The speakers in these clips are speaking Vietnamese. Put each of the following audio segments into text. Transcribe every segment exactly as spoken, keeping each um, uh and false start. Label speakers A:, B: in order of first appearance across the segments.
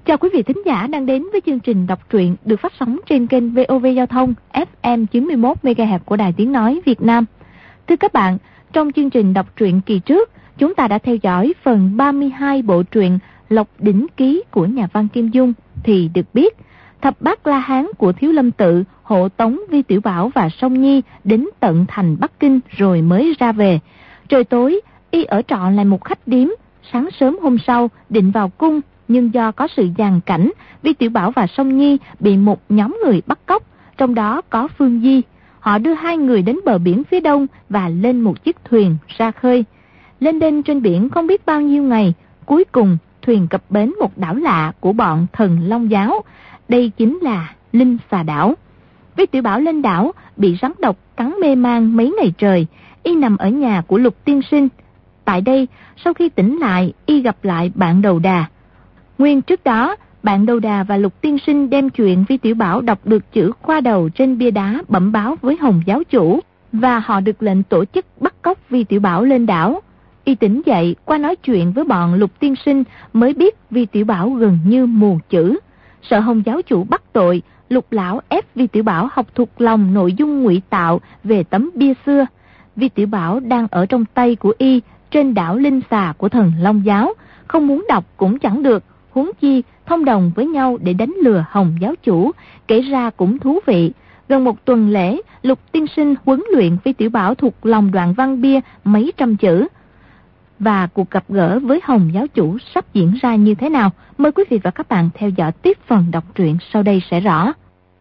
A: Chào quý vị thính giả đang đến với chương trình đọc truyện được phát sóng trên kênh vê o vê Giao thông ép em chín mươi mốt mê ga héc của Đài Tiếng Nói Việt Nam. Thưa các bạn, trong chương trình đọc truyện kỳ trước, chúng ta đã theo dõi phần ba mươi hai bộ truyện Lộc Đỉnh Ký của nhà văn Kim Dung. Thì được biết, thập bát La Hán của Thiếu Lâm Tự hộ tống Vi Tiểu Bảo và Song Nhi đến tận thành Bắc Kinh rồi mới ra về. Trời tối, y ở trọ lại một khách điếm. Sáng sớm hôm sau định vào cung, nhưng do có sự giằng cảnh, Vi Tiểu Bảo và Song Nhi bị một nhóm người bắt cóc, trong đó có Phương Di. Họ đưa hai người đến bờ biển phía đông và lên một chiếc thuyền ra khơi. Lên đên trên biển không biết bao nhiêu ngày, cuối cùng thuyền cập bến một đảo lạ của bọn Thần Long Giáo. Đây chính là Linh Xà Đảo. Vi Tiểu Bảo lên đảo bị rắn độc cắn mê man mấy ngày trời, y nằm ở nhà của Lục Tiên Sinh. Tại đây, sau khi tỉnh lại, y gặp lại bạn Đầu Đà. Nguyên trước đó, bạn Đầu Đà và Lục Tiên Sinh đem chuyện Vi Tiểu Bảo đọc được chữ khoa đầu trên bia đá bẩm báo với Hồng giáo chủ, và họ được lệnh tổ chức bắt cóc Vi Tiểu Bảo lên đảo. Y tỉnh dậy, qua nói chuyện với bọn Lục Tiên Sinh mới biết Vi Tiểu Bảo gần như mù chữ. Sợ Hồng giáo chủ bắt tội, Lục lão ép Vi Tiểu Bảo học thuộc lòng nội dung ngụy tạo về tấm bia xưa. Vi Tiểu Bảo đang ở trong tay của y trên đảo Linh Xà của Thần Long Giáo, không muốn đọc cũng chẳng được, huống chi thông đồng với nhau để đánh lừa Hồng giáo chủ, kể ra cũng thú vị. Gần một tuần lễ, Lục Tiên Sinh huấn luyện Vi Tiểu Bảo thuộc lòng đoạn văn bia mấy trăm chữ. Và cuộc gặp gỡ với Hồng giáo chủ sắp diễn ra như thế nào? Mời quý vị và các bạn theo dõi tiếp phần đọc truyện sau đây sẽ rõ.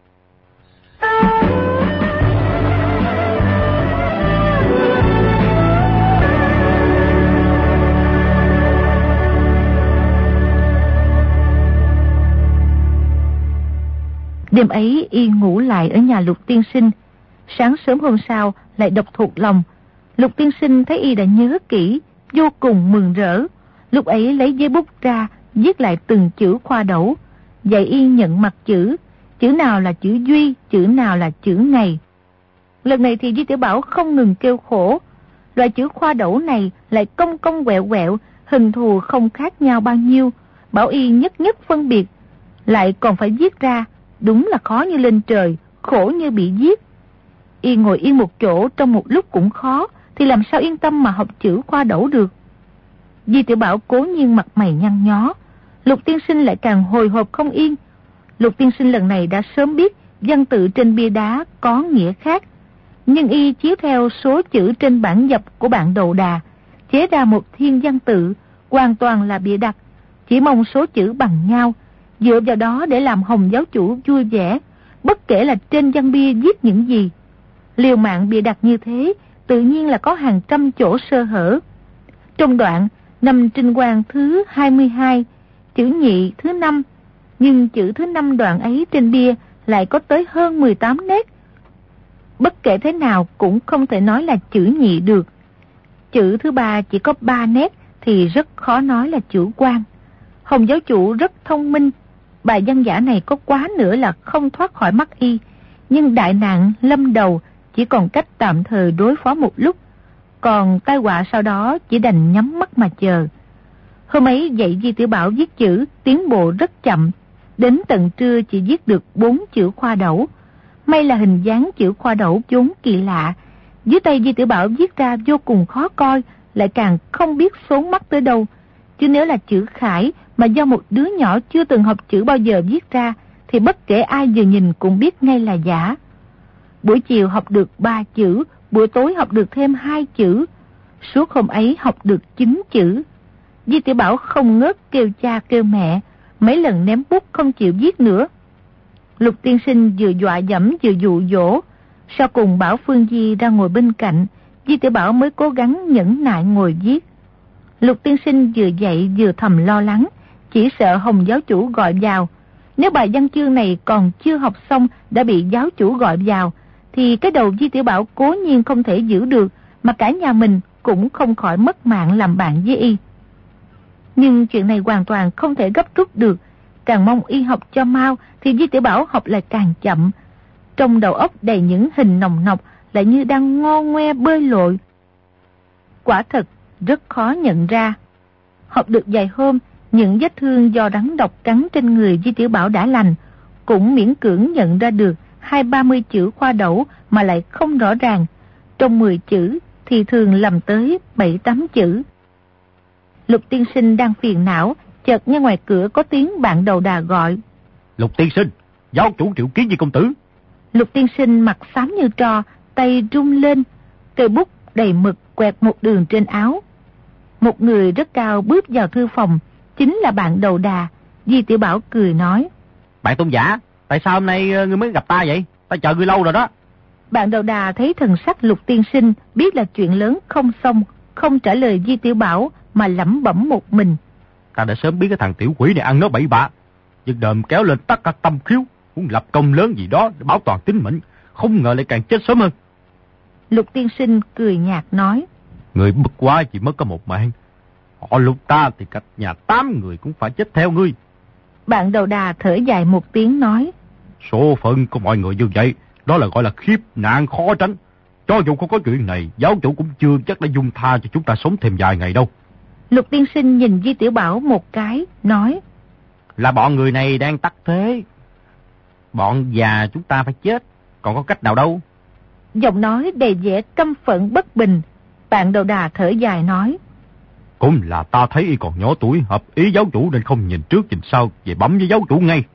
A: Đêm ấy y ngủ lại ở nhà Lục Tiên Sinh. Sáng sớm hôm sau lại đọc thuộc lòng. Lục Tiên Sinh thấy y đã nhớ kỹ, vô cùng mừng rỡ. Lúc ấy lấy giấy bút ra, viết lại từng chữ khoa đẩu, dạy y nhận mặt chữ, chữ nào là chữ duy, chữ nào là chữ ngày. Lần này thì Vi Tiểu Bảo không ngừng kêu khổ. Loại chữ khoa đẩu này lại cong cong quẹo quẹo, hình thù không khác nhau bao nhiêu, bảo y nhất nhất phân biệt, lại còn phải viết ra, đúng là khó như lên trời, khổ như bị giết. Y ngồi yên một chỗ trong một lúc cũng khó, thì làm sao yên tâm mà học chữ khoa đẩu được. Vi Tiểu Bảo cố nhiên mặt mày nhăn nhó, Lục Tiên Sinh lại càng hồi hộp không yên. Lục Tiên Sinh lần này đã sớm biết văn tự trên bia đá có nghĩa khác, nhưng y chiếu theo số chữ trên bản dập của bạn Đầu Đà, chế ra một thiên văn tự, hoàn toàn là bịa đặt, chỉ mong số chữ bằng nhau, dựa vào đó để làm Hồng giáo chủ vui vẻ, bất kể là trên văn bia viết những gì. Liều mạng bịa đặt như thế, tự nhiên là có hàng trăm chỗ sơ hở. Trong đoạn năm Trinh Quang thứ hai mươi hai, chữ nhị thứ năm, nhưng chữ thứ năm đoạn ấy trên bia lại có tới hơn mười tám nét. Bất kể thế nào cũng không thể nói là chữ nhị được. Chữ thứ ba chỉ có ba nét thì rất khó nói là chữ Quang. Hồng giáo chủ rất thông minh, bài văn giả này có quá nữa là không thoát khỏi mắt y, nhưng đại nạn lâm đầu, chỉ còn cách tạm thời đối phó một lúc, còn tai họa sau đó chỉ đành nhắm mắt mà chờ. Hôm ấy dạy Vi Tiểu Bảo viết chữ, tiến bộ rất chậm, đến tận trưa chỉ viết được bốn chữ khoa đẩu. May là hình dáng chữ khoa đẩu vốn kỳ lạ, dưới tay Vi Tiểu Bảo viết ra vô cùng khó coi, lại càng không biết xốn mắt tới đâu. Chứ nếu là chữ khải mà do một đứa nhỏ chưa từng học chữ bao giờ viết ra, thì bất kể ai vừa nhìn cũng biết ngay là giả. Buổi chiều học được ba chữ, buổi tối học được thêm hai chữ. Suốt hôm ấy học được chín chữ. Vi Tiểu Bảo không ngớt kêu cha kêu mẹ, mấy lần ném bút không chịu viết nữa. Lục Tiên Sinh vừa dọa dẫm vừa dụ dỗ, sau cùng bảo Phương Di ra ngồi bên cạnh, Vi Tiểu Bảo mới cố gắng nhẫn nại ngồi viết. Lục Tiên Sinh vừa dạy vừa thầm lo lắng, chỉ sợ Hồng giáo chủ gọi vào. Nếu bài văn chương này còn chưa học xong đã bị giáo chủ gọi vào, thì cái đầu Vi Tiểu Bảo cố nhiên không thể giữ được, mà cả nhà mình cũng không khỏi mất mạng làm bạn với y. Nhưng chuyện này hoàn toàn không thể gấp rút được, càng mong y học cho mau thì Vi Tiểu Bảo học lại càng chậm. Trong đầu óc đầy những hình nồng nọc, lại như đang ngo ngoe bơi lội. Quả thật rất khó nhận ra. Học được vài hôm, Những vết thương do rắn độc cắn trên người Di Tiểu Bảo đã lành, cũng miễn cưỡng nhận ra được hai ba mươi chữ khoa đẩu mà lại không rõ ràng. Trong mười chữ thì thường lầm tới bảy tám chữ. Lục tiên sinh đang phiền não, chợt nghe ngoài cửa có tiếng bạn đầu đà gọi.
B: Lục tiên sinh, giáo chủ triệu kiến với công tử.
A: Lục tiên sinh mặt xám như tro, tay rung lên, cây bút đầy mực quẹt một đường trên áo. Một người rất cao bước vào thư phòng, chính là bạn đầu đà. Di Tiểu Bảo cười nói.
B: Bạn Tôn giả, tại sao hôm nay ngươi mới gặp ta vậy? Ta chờ ngươi lâu rồi đó.
A: Bạn đầu đà thấy thần sắc Lục tiên sinh, biết là chuyện lớn không xong, không trả lời Di Tiểu Bảo mà lẩm bẩm một mình.
B: Ta đã sớm biết cái thằng tiểu quỷ này ăn nói bậy bạ, giật đờm kéo lên tất cả tâm khiếu, muốn lập công lớn gì đó để bảo toàn tính mệnh, không ngờ lại càng chết sớm hơn.
A: Lục tiên sinh cười nhạt nói.
B: Người bất quá chỉ mất có một mạng, họ Lục ta thì cách nhà tám người cũng phải chết theo ngươi.
A: Bạn đầu đà thở dài một tiếng nói.
B: Số phận của mọi người như vậy, đó là gọi là khiếp nạn khó tránh. Cho dù không có chuyện này, giáo chủ cũng chưa chắc đã dung tha cho chúng ta sống thêm vài ngày đâu.
A: Lục tiên sinh nhìn Di Tiểu Bảo một cái, nói.
B: Là bọn người này đang tắc thế. Bọn già chúng ta phải chết, còn có cách nào đâu.
A: Giọng nói đầy vẻ căm phẫn bất bình. Bạn đầu đà thở dài nói.
B: Cũng là ta thấy y còn nhỏ tuổi, hợp ý giáo chủ nên không nhìn trước nhìn sau, về bấm với giáo chủ ngay.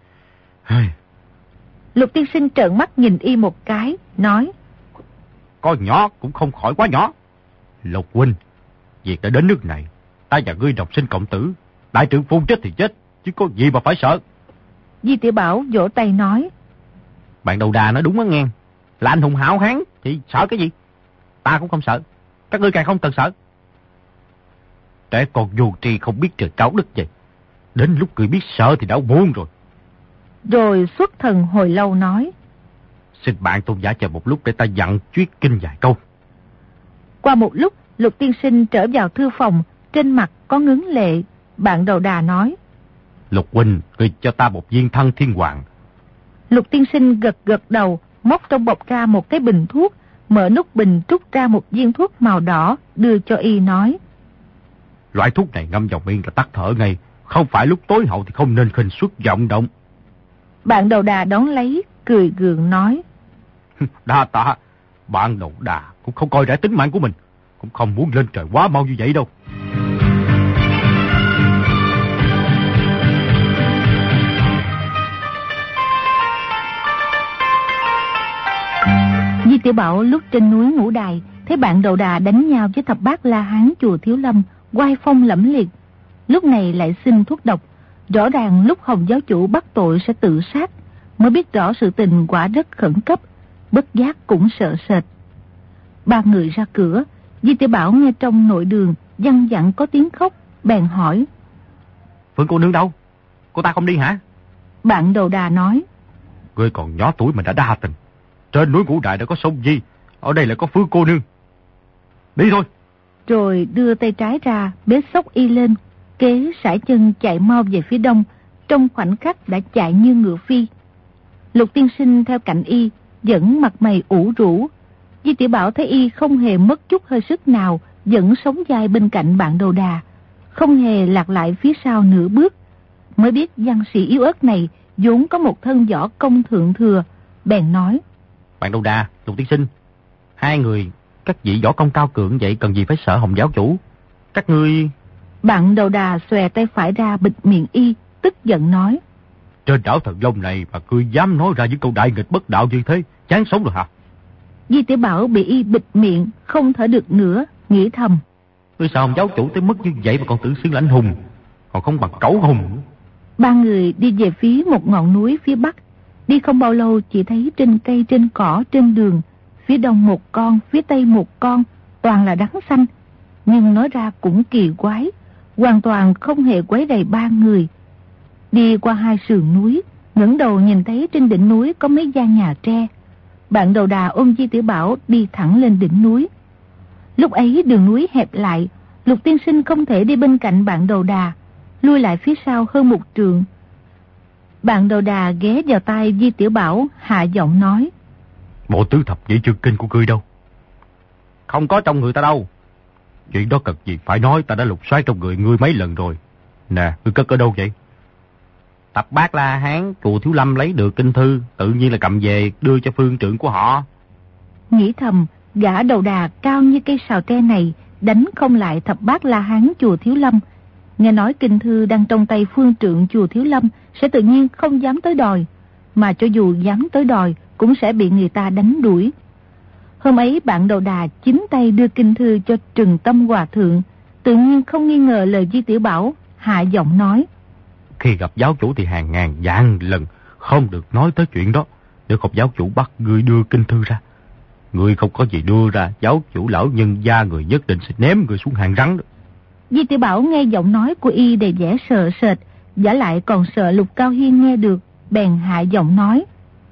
A: Lục tiên sinh trợn mắt nhìn y một cái, nói.
B: Có nhỏ cũng không khỏi quá nhỏ. Lục huynh, việc đã đến nước này, ta và ngươi đồng sinh cộng tử, đại trưởng phu chết thì chết, chứ có gì mà phải sợ.
A: Di Tiểu Bảo vỗ tay nói.
B: Bạn đầu đà nói đúng á nghe, là anh hùng hảo hán thì sợ cái gì? Ta cũng không sợ, các ngươi càng không cần sợ. Trẻ con vô tri không biết trời cao đất vậy, đến lúc người biết sợ thì đã muộn rồi.
A: Rồi xuất thần hồi lâu nói.
B: Xin bạn tôn giả chờ một lúc để ta dặn chuyết kinh vài câu.
A: Qua một lúc, Lục tiên sinh trở vào thư phòng, trên mặt có ngấn lệ. Bạn đầu đà nói.
B: Lục huynh, ngươi cho ta một viên thân thiên hoàng.
A: Lục tiên sinh gật gật đầu, móc trong bọc ra một cái bình thuốc, mở nút bình trút ra một viên thuốc màu đỏ, đưa cho y nói.
B: Loại thuốc này ngâm vào miệng là tắt thở ngay, không phải lúc tối hậu thì không nên khinh suất vọng động.
A: Bạn đầu đà đón lấy, cười gượng nói.
B: Đa tạ, bạn đầu đà cũng không coi rẻ tính mạng của mình, cũng không muốn lên trời quá mau như vậy đâu.
A: Di Tiểu Bảo lúc trên núi Ngũ Đài, thấy bạn đầu đà đánh nhau với thập bát La Hán chùa Thiếu Lâm, oai phong lẫm liệt. Lúc này lại xin thuốc độc, rõ ràng lúc Hồng giáo chủ bắt tội sẽ tự sát, mới biết rõ sự tình quả rất khẩn cấp, bất giác cũng sợ sệt. Ba người ra cửa, Di Tiểu Bảo nghe trong nội đường văng vẳng có tiếng khóc, bèn hỏi.
B: Phương cô nương đâu? Cô ta không đi hả?
A: Bạn đầu đà nói.
B: Ngươi còn nhỏ tuổi mà đã đa tình. Trên núi Ngũ Đại đã có sông Di, ở đây lại có Phương cô nương. Đi thôi.
A: Rồi đưa tay trái ra, bế xốc y lên, kế sải chân chạy mau về phía đông, trong khoảnh khắc đã chạy như ngựa phi. Lục tiên sinh theo cạnh y, vẫn mặt mày ủ rũ. Di Tiểu Bảo thấy y không hề mất chút hơi sức nào, vẫn sống dai bên cạnh bạn đầu đà, không hề lạc lại phía sau nửa bước. Mới biết văn sĩ yếu ớt này vốn có một thân võ công thượng thừa, bèn nói.
B: Bạn đầu đà, Lục tiên sinh, hai người các vị võ công cao cường vậy cần gì phải sợ Hồng giáo chủ? Các ngươi...
A: Bạn đầu đà xòe tay phải ra bịt miệng y, tức giận nói.
B: Trên đảo Thần Long này mà ngươi dám nói ra những câu đại nghịch bất đạo như thế, chán sống rồi hả?
A: Di Tiểu Bảo bị y bịt miệng, không thở được nữa, nghĩ thầm.
B: Ngươi sao Hồng giáo chủ tới mức như vậy mà còn tự xưng là anh hùng, còn không bằng cẩu hùng.
A: Ba người đi về phía một ngọn núi phía bắc. Đi không bao lâu chỉ thấy trên cây trên cỏ trên đường, phía đông một con, phía tây một con, toàn là đắng xanh. Nhưng nói ra cũng kỳ quái, hoàn toàn không hề quấy rầy ba người. Đi qua hai sườn núi, ngẩng đầu nhìn thấy trên đỉnh núi có mấy gian nhà tre. Bạn đầu đà ôm Di Tiểu Bảo đi thẳng lên đỉnh núi. Lúc ấy đường núi hẹp lại, Lục tiên sinh không thể đi bên cạnh bạn đầu đà, lui lại phía sau hơn một trượng. Bạn đầu đà ghé vào tai Di Tiểu Bảo, hạ giọng nói.
B: Bộ tứ thập nhị chương kinh của ngươi đâu? Không có trong người ta đâu. Chuyện đó cần gì phải nói, ta đã lục soát trong người ngươi mấy lần rồi. Nè, ngươi cất ở đâu vậy? Thập bát La Hán chùa Thiếu Lâm lấy được kinh thư, tự nhiên là cầm về đưa cho phương trượng của họ.
A: Nghĩ thầm, gã đầu đà cao như cây sào tre này đánh không lại thập bát La Hán chùa Thiếu Lâm. Nghe nói kinh thư đang trong tay phương trượng chùa Thiếu Lâm sẽ tự nhiên không dám tới đòi, mà cho dù dám tới đòi cũng sẽ bị người ta đánh đuổi. Hôm ấy bạn đầu đà chính tay đưa kinh thư cho Trừng Tâm Hòa Thượng, tự nhiên không nghi ngờ lời Di Tiểu Bảo, hạ giọng nói:
B: Khi gặp giáo chủ thì hàng ngàn vạn lần không được nói tới chuyện đó. Nếu không giáo chủ bắt người đưa kinh thư ra, người không có gì đưa ra, giáo chủ lão nhân gia người nhất định sẽ ném người xuống hàng rắn đó.
A: Di Tiểu Bảo nghe giọng nói của y đầy vẻ sợ sệt, giả lại còn sợ Lục Cao Hiên nghe được, bèn hạ giọng nói: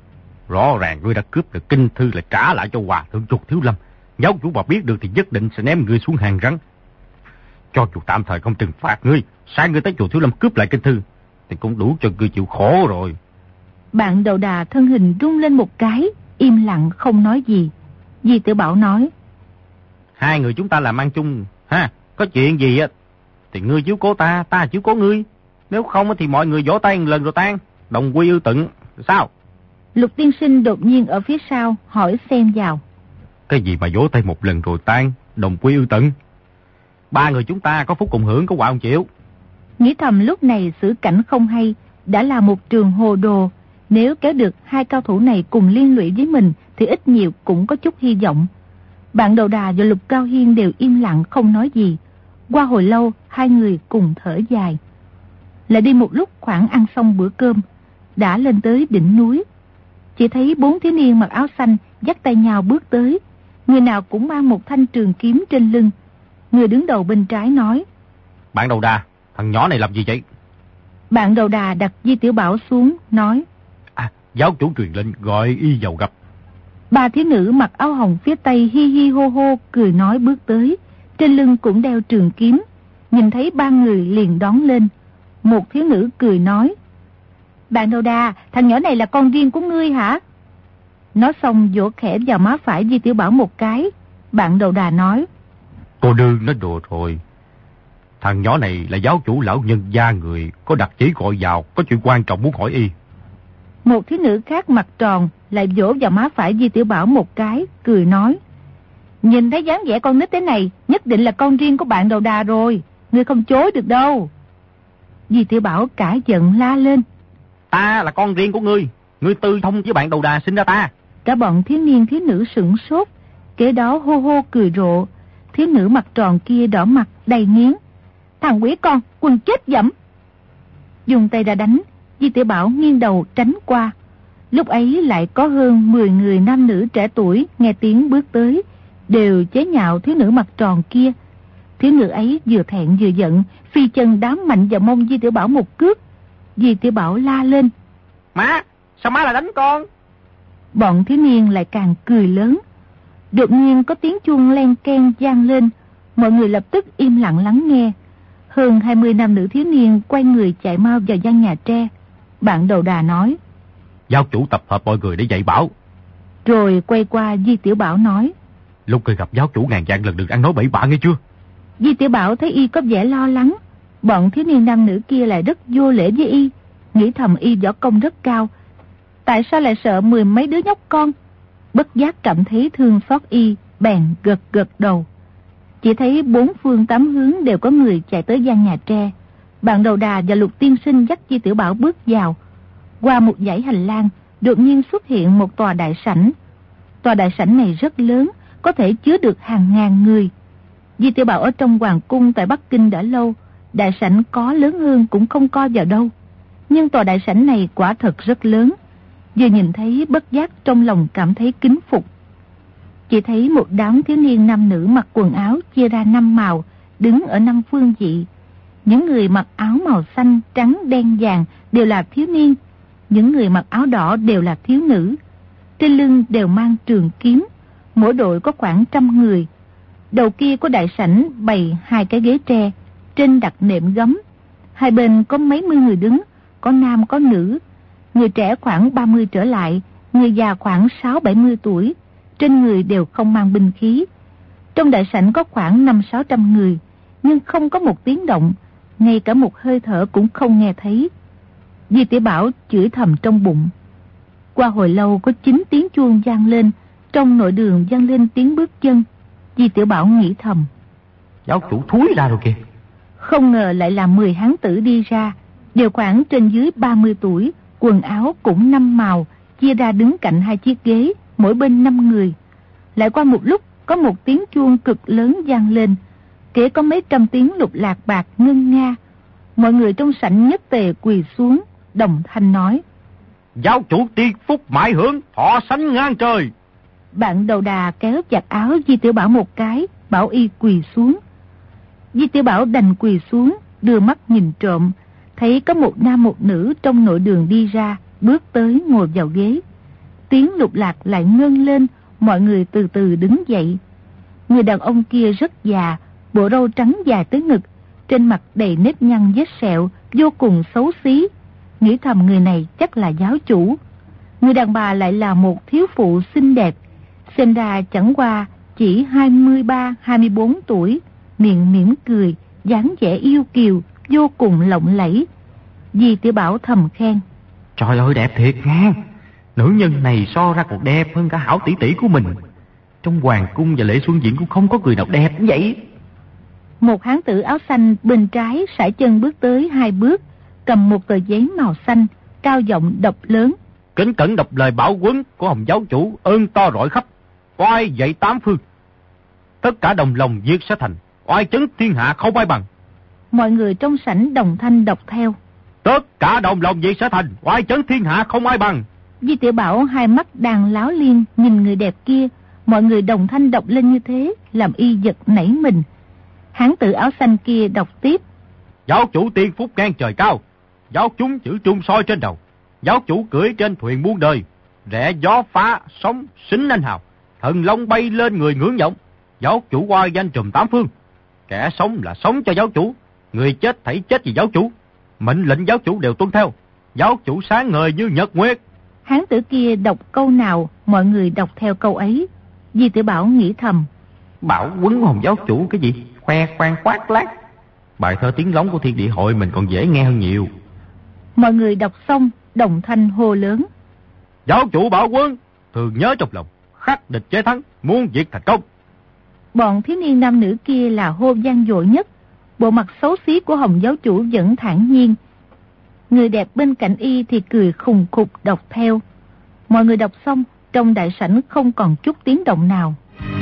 B: Rõ ràng ngươi đã cướp được kinh thư, lại trả lại cho Hòa Thượng chùa Thiếu Lâm. Giáo chủ mà biết được thì nhất định sẽ ném ngươi xuống hàng rắn. Cho dù tạm thời không trừng phạt ngươi, sai ngươi tới chùa Thiếu Lâm cướp lại kinh thư thì cũng đủ cho ngươi chịu khổ rồi.
A: Bạn đầu đà thân hình rung lên một cái, im lặng không nói gì. Di Tiểu Bảo nói:
B: Hai người chúng ta làm ăn chung ha, có chuyện gì á thì ngươi chiếu cố ta, ta chiếu cố ngươi. Nếu không thì mọi người vỗ tay một lần rồi tan, đồng quy ư tận. Sao?
A: Lục tiên sinh đột nhiên ở phía sau hỏi xen vào:
B: Cái gì mà vỗ tay một lần rồi tan, đồng quy ư tận? Ba người chúng ta có phúc cùng hưởng, có quả không chịu?
A: Nghĩ thầm lúc này xử cảnh không hay, đã là một trường hồ đồ. Nếu kéo được hai cao thủ này cùng liên lụy với mình thì ít nhiều cũng có chút hy vọng. Bạn đầu đà và Lục Cao Hiên đều im lặng không nói gì. Qua hồi lâu hai người cùng thở dài. Lại đi một lúc khoảng ăn xong bữa cơm, đã lên tới đỉnh núi. Chỉ thấy bốn thiếu niên mặc áo xanh dắt tay nhau bước tới, người nào cũng mang một thanh trường kiếm trên lưng. Người đứng đầu bên trái nói:
B: Bạn đầu đà, thằng nhỏ này làm gì vậy?
A: Bạn đầu đà đặt Di Tiểu Bảo xuống, nói:
B: À, giáo chủ truyền lệnh gọi y vào gặp.
A: Ba thiếu nữ mặc áo hồng phía tây hi hi hô hô cười nói bước tới, trên lưng cũng đeo trường kiếm. Nhìn thấy ba người liền đón lên. Một thiếu nữ cười nói: Bạn đầu đà, thằng nhỏ này là con riêng của ngươi hả? Nói xong vỗ khẽ vào má phải Di Tiểu Bảo một cái. Bạn đầu đà nói:
B: Cô đương nói đùa rồi. Thằng nhỏ này là giáo chủ lão nhân gia người, có đặc chỉ gọi vào, có chuyện quan trọng muốn hỏi y.
A: Một thiếu nữ khác mặt tròn lại vỗ vào má phải Di Tiểu Bảo một cái, cười nói: Nhìn thấy dáng vẻ con nít thế này, nhất định là con riêng của bạn đầu đà rồi, ngươi không chối được đâu. Di Tiểu Bảo cả giận la lên:
B: Ta là con riêng của ngươi, ngươi tư thông với bạn đầu đà sinh ra ta.
A: Cả bọn thiếu niên thiếu nữ sửng sốt, kế đó hô hô cười rộ. Thiếu nữ mặt tròn kia đỏ mặt đầy nghiến: Thằng quỷ con, quần chết dẫm! Dùng tay ra đánh. Di Tiểu Bảo nghiêng đầu tránh qua. Lúc ấy lại có hơn mười người nam nữ trẻ tuổi nghe tiếng bước tới, đều chế nhạo thiếu nữ mặt tròn kia. Thiếu nữ ấy vừa thẹn vừa giận, phi chân đá mạnh vào mông Di Tiểu Bảo một cước. Di Tiểu Bảo la lên:
B: Má, sao má lại đánh con?
A: Bọn thiếu niên lại càng cười lớn. Đột nhiên có tiếng chuông len keng vang lên, mọi người lập tức im lặng lắng nghe. Hơn hai mươi nam nữ thiếu niên quay người chạy mau vào gian nhà tre. Bạn đầu đà nói:
B: Giáo chủ tập hợp mọi người để dạy bảo.
A: Rồi quay qua Di Tiểu Bảo nói:
B: Lúc người gặp giáo chủ ngàn vạn lần đừng ăn nói bậy bạ nghe chưa?
A: Di Tiểu Bảo thấy y có vẻ lo lắng. Bọn thiếu niên nam nữ kia lại rất vô lễ với y, nghĩ thầm y võ công rất cao, tại sao lại sợ mười mấy đứa nhóc con. Bất giác cảm thấy thương xót y, bèn gật gật đầu. Chỉ thấy bốn phương tám hướng đều có người chạy tới gian nhà tre. Bạn đầu đà và Lục tiên sinh dắt Di Tiểu Bảo bước vào. Qua một dãy hành lang, đột nhiên xuất hiện một tòa đại sảnh. Tòa đại sảnh này rất lớn, có thể chứa được hàng ngàn người. Di Tiểu Bảo ở trong hoàng cung tại Bắc Kinh đã lâu, đại sảnh có lớn hơn cũng không coi vào đâu. Nhưng tòa đại sảnh này quả thật rất lớn. Vừa nhìn thấy bất giác trong lòng cảm thấy kính phục. Chỉ thấy một đám thiếu niên nam nữ mặc quần áo chia ra năm màu, đứng ở năm phương vị. Những người mặc áo màu xanh, trắng, đen, vàng đều là thiếu niên. Những người mặc áo đỏ đều là thiếu nữ. Trên lưng đều mang trường kiếm. Mỗi đội có khoảng trăm người. Đầu kia có đại sảnh bày hai cái ghế tre, trên đặt nệm gấm. Hai bên có mấy mươi người đứng, có nam có nữ. Người trẻ khoảng ba mươi trở lại, người già khoảng sáu bảy mươi tuổi. Trên người đều không mang binh khí. Trong đại sảnh có khoảng năm sáu trăm người, nhưng không có một tiếng động. ngay cả một hơi thở cũng không nghe thấy. Di Tiểu Bảo chửi thầm trong bụng. Qua hồi lâu có chín tiếng chuông vang lên, trong nội đường vang lên tiếng bước chân. Di Tiểu Bảo nghĩ thầm,
B: giáo chủ thúi ra rồi kìa.
A: Không ngờ lại là mười hán tử đi ra, đều khoảng trên dưới ba mươi tuổi, quần áo cũng năm màu, chia ra đứng cạnh hai chiếc ghế, mỗi bên năm người. Lại qua một lúc, có một tiếng chuông cực lớn vang lên, kể có mấy trăm tiếng lục lạc bạc ngân nga. Mọi người trong sảnh nhất tề quỳ xuống, đồng thanh nói,
B: giáo chủ tiên phúc mãi hưởng, thọ sánh ngang trời.
A: Bạn đầu đà kéo chặt áo Di Tiểu Bảo một cái, bảo y quỳ xuống. Di Tiểu Bảo đành quỳ xuống, đưa mắt nhìn trộm, thấy có một nam một nữ trong nội đường đi ra, bước tới ngồi vào ghế. Tiếng lục lạc lại ngân lên, mọi người từ từ đứng dậy. Người đàn ông kia rất già, bộ râu trắng dài tới ngực, trên mặt đầy nếp nhăn vết sẹo, vô cùng xấu xí. Nghĩ thầm người này chắc là giáo chủ. Người đàn bà lại là một thiếu phụ xinh đẹp, xem ra chẳng qua chỉ hai mươi ba hai mươi bốn tuổi, miệng mỉm cười, dáng vẻ yêu kiều, vô cùng lộng lẫy. Di Tiểu Bảo thầm khen,
B: trời ơi đẹp thiệt nha, nữ nhân này so ra còn đẹp hơn cả Hảo tỷ tỷ của mình. Trong hoàng cung và lễ xuân diễn cũng không có người nào đẹp như vậy.
A: Một hán tử áo xanh bên trái sải chân bước tới hai bước, cầm một tờ giấy màu xanh, cao giọng đọc lớn,
B: kính cẩn đọc lời bảo huấn của Hồng giáo chủ, ơn to rọi khắp, oai dậy tám phương, tất cả đồng lòng việc sẽ thành, oai chấn thiên hạ không ai bằng.
A: Mọi người trong sảnh đồng thanh đọc theo,
B: tất cả đồng lòng việc sẽ thành, oai chấn thiên hạ không ai bằng.
A: Di Tiểu Bảo hai mắt đang láo liên nhìn người đẹp kia, mọi người đồng thanh đọc lên như thế, làm y giật nảy mình. Hán tử áo xanh kia đọc tiếp,
B: giáo chủ tiên phúc ngang trời cao, giáo chúng chữ trung soi trên đầu, giáo chủ cưỡi trên thuyền muôn đời, rẽ gió phá sóng xính anh hào, thần long bay lên người ngưỡng vọng, giáo chủ oai danh trùm tám phương, kẻ sống là sống cho giáo chủ, người chết thảy chết vì giáo chủ, mệnh lệnh giáo chủ đều tuân theo, giáo chủ sáng ngời như nhật nguyệt.
A: Hán tử kia đọc câu nào, mọi người đọc theo câu ấy. Di Tiểu Bảo nghĩ thầm,
B: bảo huấn Hồng giáo chủ cái gì, khoe khoang khoác lác. Bài thơ tiếng lóng của Thiên Địa Hội mình còn dễ nghe hơn nhiều.
A: Mọi người đọc xong, đồng thanh hô lớn,
B: giáo chủ bảo huấn, thường nhớ trong lòng, khắc địch chế thắng, muôn việc thành công.
A: Bọn thiếu niên nam nữ kia là hô vang dội nhất. Bộ mặt xấu xí của Hồng giáo chủ vẫn thản nhiên. Người đẹp bên cạnh y thì cười khùng khục đọc theo. Mọi người đọc xong, trong đại sảnh không còn chút tiếng động nào.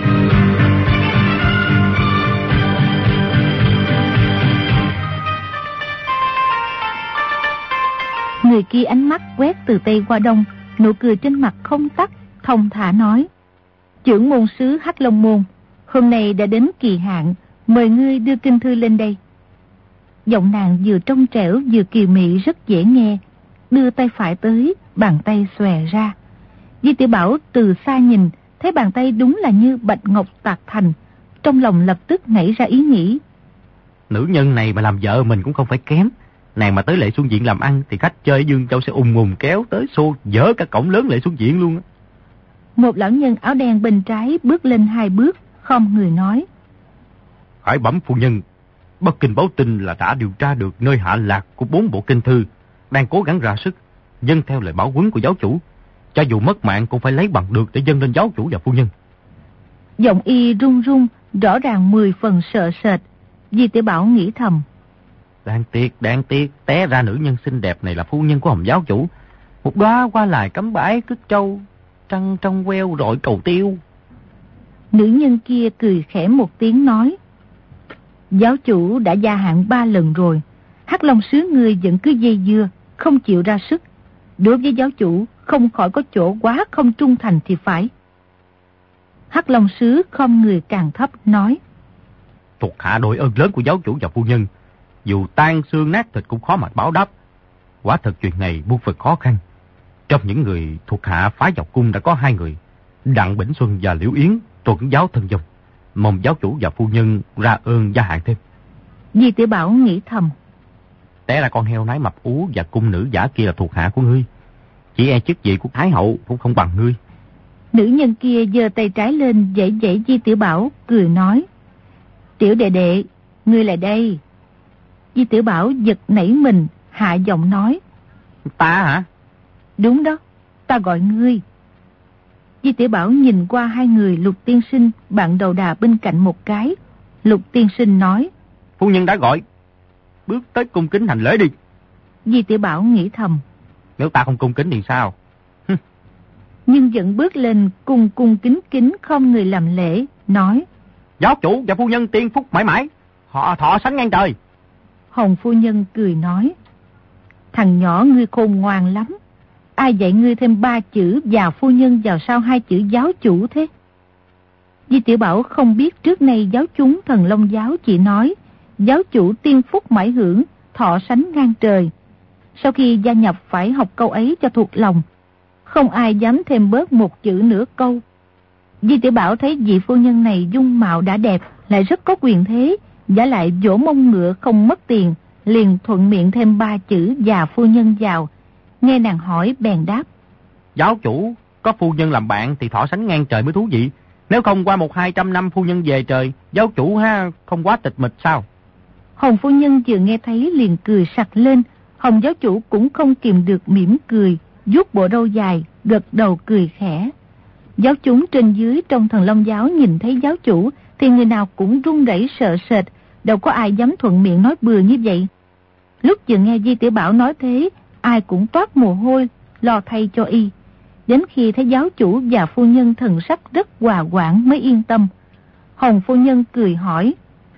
A: Người kia ánh mắt quét từ Tây qua Đông, nụ cười trên mặt không tắt, thông thả nói, trưởng môn sứ Hắc Long Môn, hôm nay đã đến kỳ hạn, mời ngươi đưa kinh thư lên đây. Giọng nàng vừa trong trẻo vừa kiều mị rất dễ nghe, đưa tay phải tới, bàn tay xòe ra. Di Tiểu Bảo từ xa nhìn, thấy bàn tay đúng là như bạch ngọc tạc thành, trong lòng lập tức nảy ra ý nghĩ,
B: nữ nhân này mà làm vợ mình cũng không phải kém. Nàng mà tới Lệ Xuân Viện làm ăn thì khách chơi Dương Châu sẽ ùn ùn kéo tới xô dỡ cả cổng lớn Lệ Xuân Viện luôn á.
A: Một lão nhân áo đen bên trái bước lên hai bước, khom người nói,
B: Khải bẩm phu nhân, Bắc Kinh báo tin là đã điều tra được nơi hạ lạc của bốn bộ kinh thư, đang cố gắng ra sức dâng theo lời bảo huấn của giáo chủ, cho dù mất mạng cũng phải lấy bằng được để dâng lên giáo chủ và phu nhân.
A: Giọng y run run, rõ ràng mười phần sợ sệt. Di Tiểu Bảo nghĩ thầm,
B: đáng tiếc, đáng tiếc, té ra nữ nhân xinh đẹp này là phu nhân của Hồng giáo chủ. Một đóa hoa lại cắm bãi cứt trâu, trăng trong queo rọi cầu tiêu.
A: Nữ nhân kia cười khẽ một tiếng nói, giáo chủ đã gia hạn ba lần rồi, Hắc Long sứ ngươi vẫn cứ dây dưa, không chịu ra sức. Đối với giáo chủ không khỏi có chỗ quá không trung thành thì phải. Hắc Long sứ khom người càng thấp nói,
B: thuộc hạ đội ơn lớn của giáo chủ và phu nhân, dù tan xương nát thịt cũng khó mà báo đáp. Quả thật chuyện này muôn phần khó khăn. Trong những người thuộc hạ phái vào cung đã có hai người, Đặng Bỉnh Xuân và Liễu Yến, tuần giáo thân dòng, mong giáo chủ và phu nhân ra ơn gia hạn thêm.
A: Di Tiểu Bảo nghĩ thầm,
B: té là con heo nái mập ú và cung nữ giả kia là thuộc hạ của ngươi, chỉ e chức vị của Thái hậu cũng không bằng ngươi.
A: Nữ nhân kia giơ tay trái lên dãy dãy Di Tiểu Bảo, cười nói, tiểu đệ đệ, ngươi lại đây. Di Tiểu Bảo giật nảy mình, hạ giọng nói.
B: Ta hả?
A: Đúng đó, ta gọi ngươi. Di Tiểu Bảo nhìn qua hai người Lục tiên sinh, bạn đầu đà bên cạnh một cái. Lục tiên sinh nói.
B: Phu nhân đã gọi, bước tới cung kính hành lễ đi.
A: Di Tiểu Bảo nghĩ thầm.
B: Nếu ta không cung kính thì sao?
A: Nhưng vẫn bước lên cung cung kính kính không người làm lễ, nói.
B: Giáo chủ và phu nhân tiên phúc mãi mãi, họ thọ sánh ngang trời.
A: Hồng phu nhân cười nói. Thằng nhỏ ngươi khôn ngoan lắm. Ai dạy ngươi thêm ba chữ già phu nhân vào sau hai chữ giáo chủ thế? Di Tiểu Bảo không biết trước nay giáo chúng Thần Long giáo chỉ nói giáo chủ tiên phúc mãi hưởng, thọ sánh ngang trời. Sau khi gia nhập phải học câu ấy cho thuộc lòng, không ai dám thêm bớt một chữ nửa câu. Di Tiểu Bảo thấy vị phu nhân này dung mạo đã đẹp, lại rất có quyền thế, giả lại vỗ mông ngựa không mất tiền, liền thuận miệng thêm ba chữ già phu nhân vào. Nghe nàng hỏi bèn đáp.
B: Giáo chủ có phu nhân làm bạn thì thọ sánh ngang trời mới thú vị. Nếu không qua một hai trăm năm phu nhân về trời, giáo chủ ha không quá tịch mịch sao?
A: Hồng phu nhân vừa nghe thấy liền cười sặc lên. Hồng giáo chủ cũng không kìm được mỉm cười, vuốt bộ râu dài, gật đầu cười khẽ. Giáo chúng trên dưới trong Thần Long giáo nhìn thấy giáo chủ thì người nào cũng run rẩy sợ sệt, đâu có ai dám thuận miệng nói bừa như vậy. Lúc vừa nghe Di Tiểu Bảo nói thế, ai cũng toát mồ hôi, lo thay cho y. Đến khi thấy giáo chủ và phu nhân thần sắc rất hòa quảng mới yên tâm. Hồng phu nhân cười hỏi.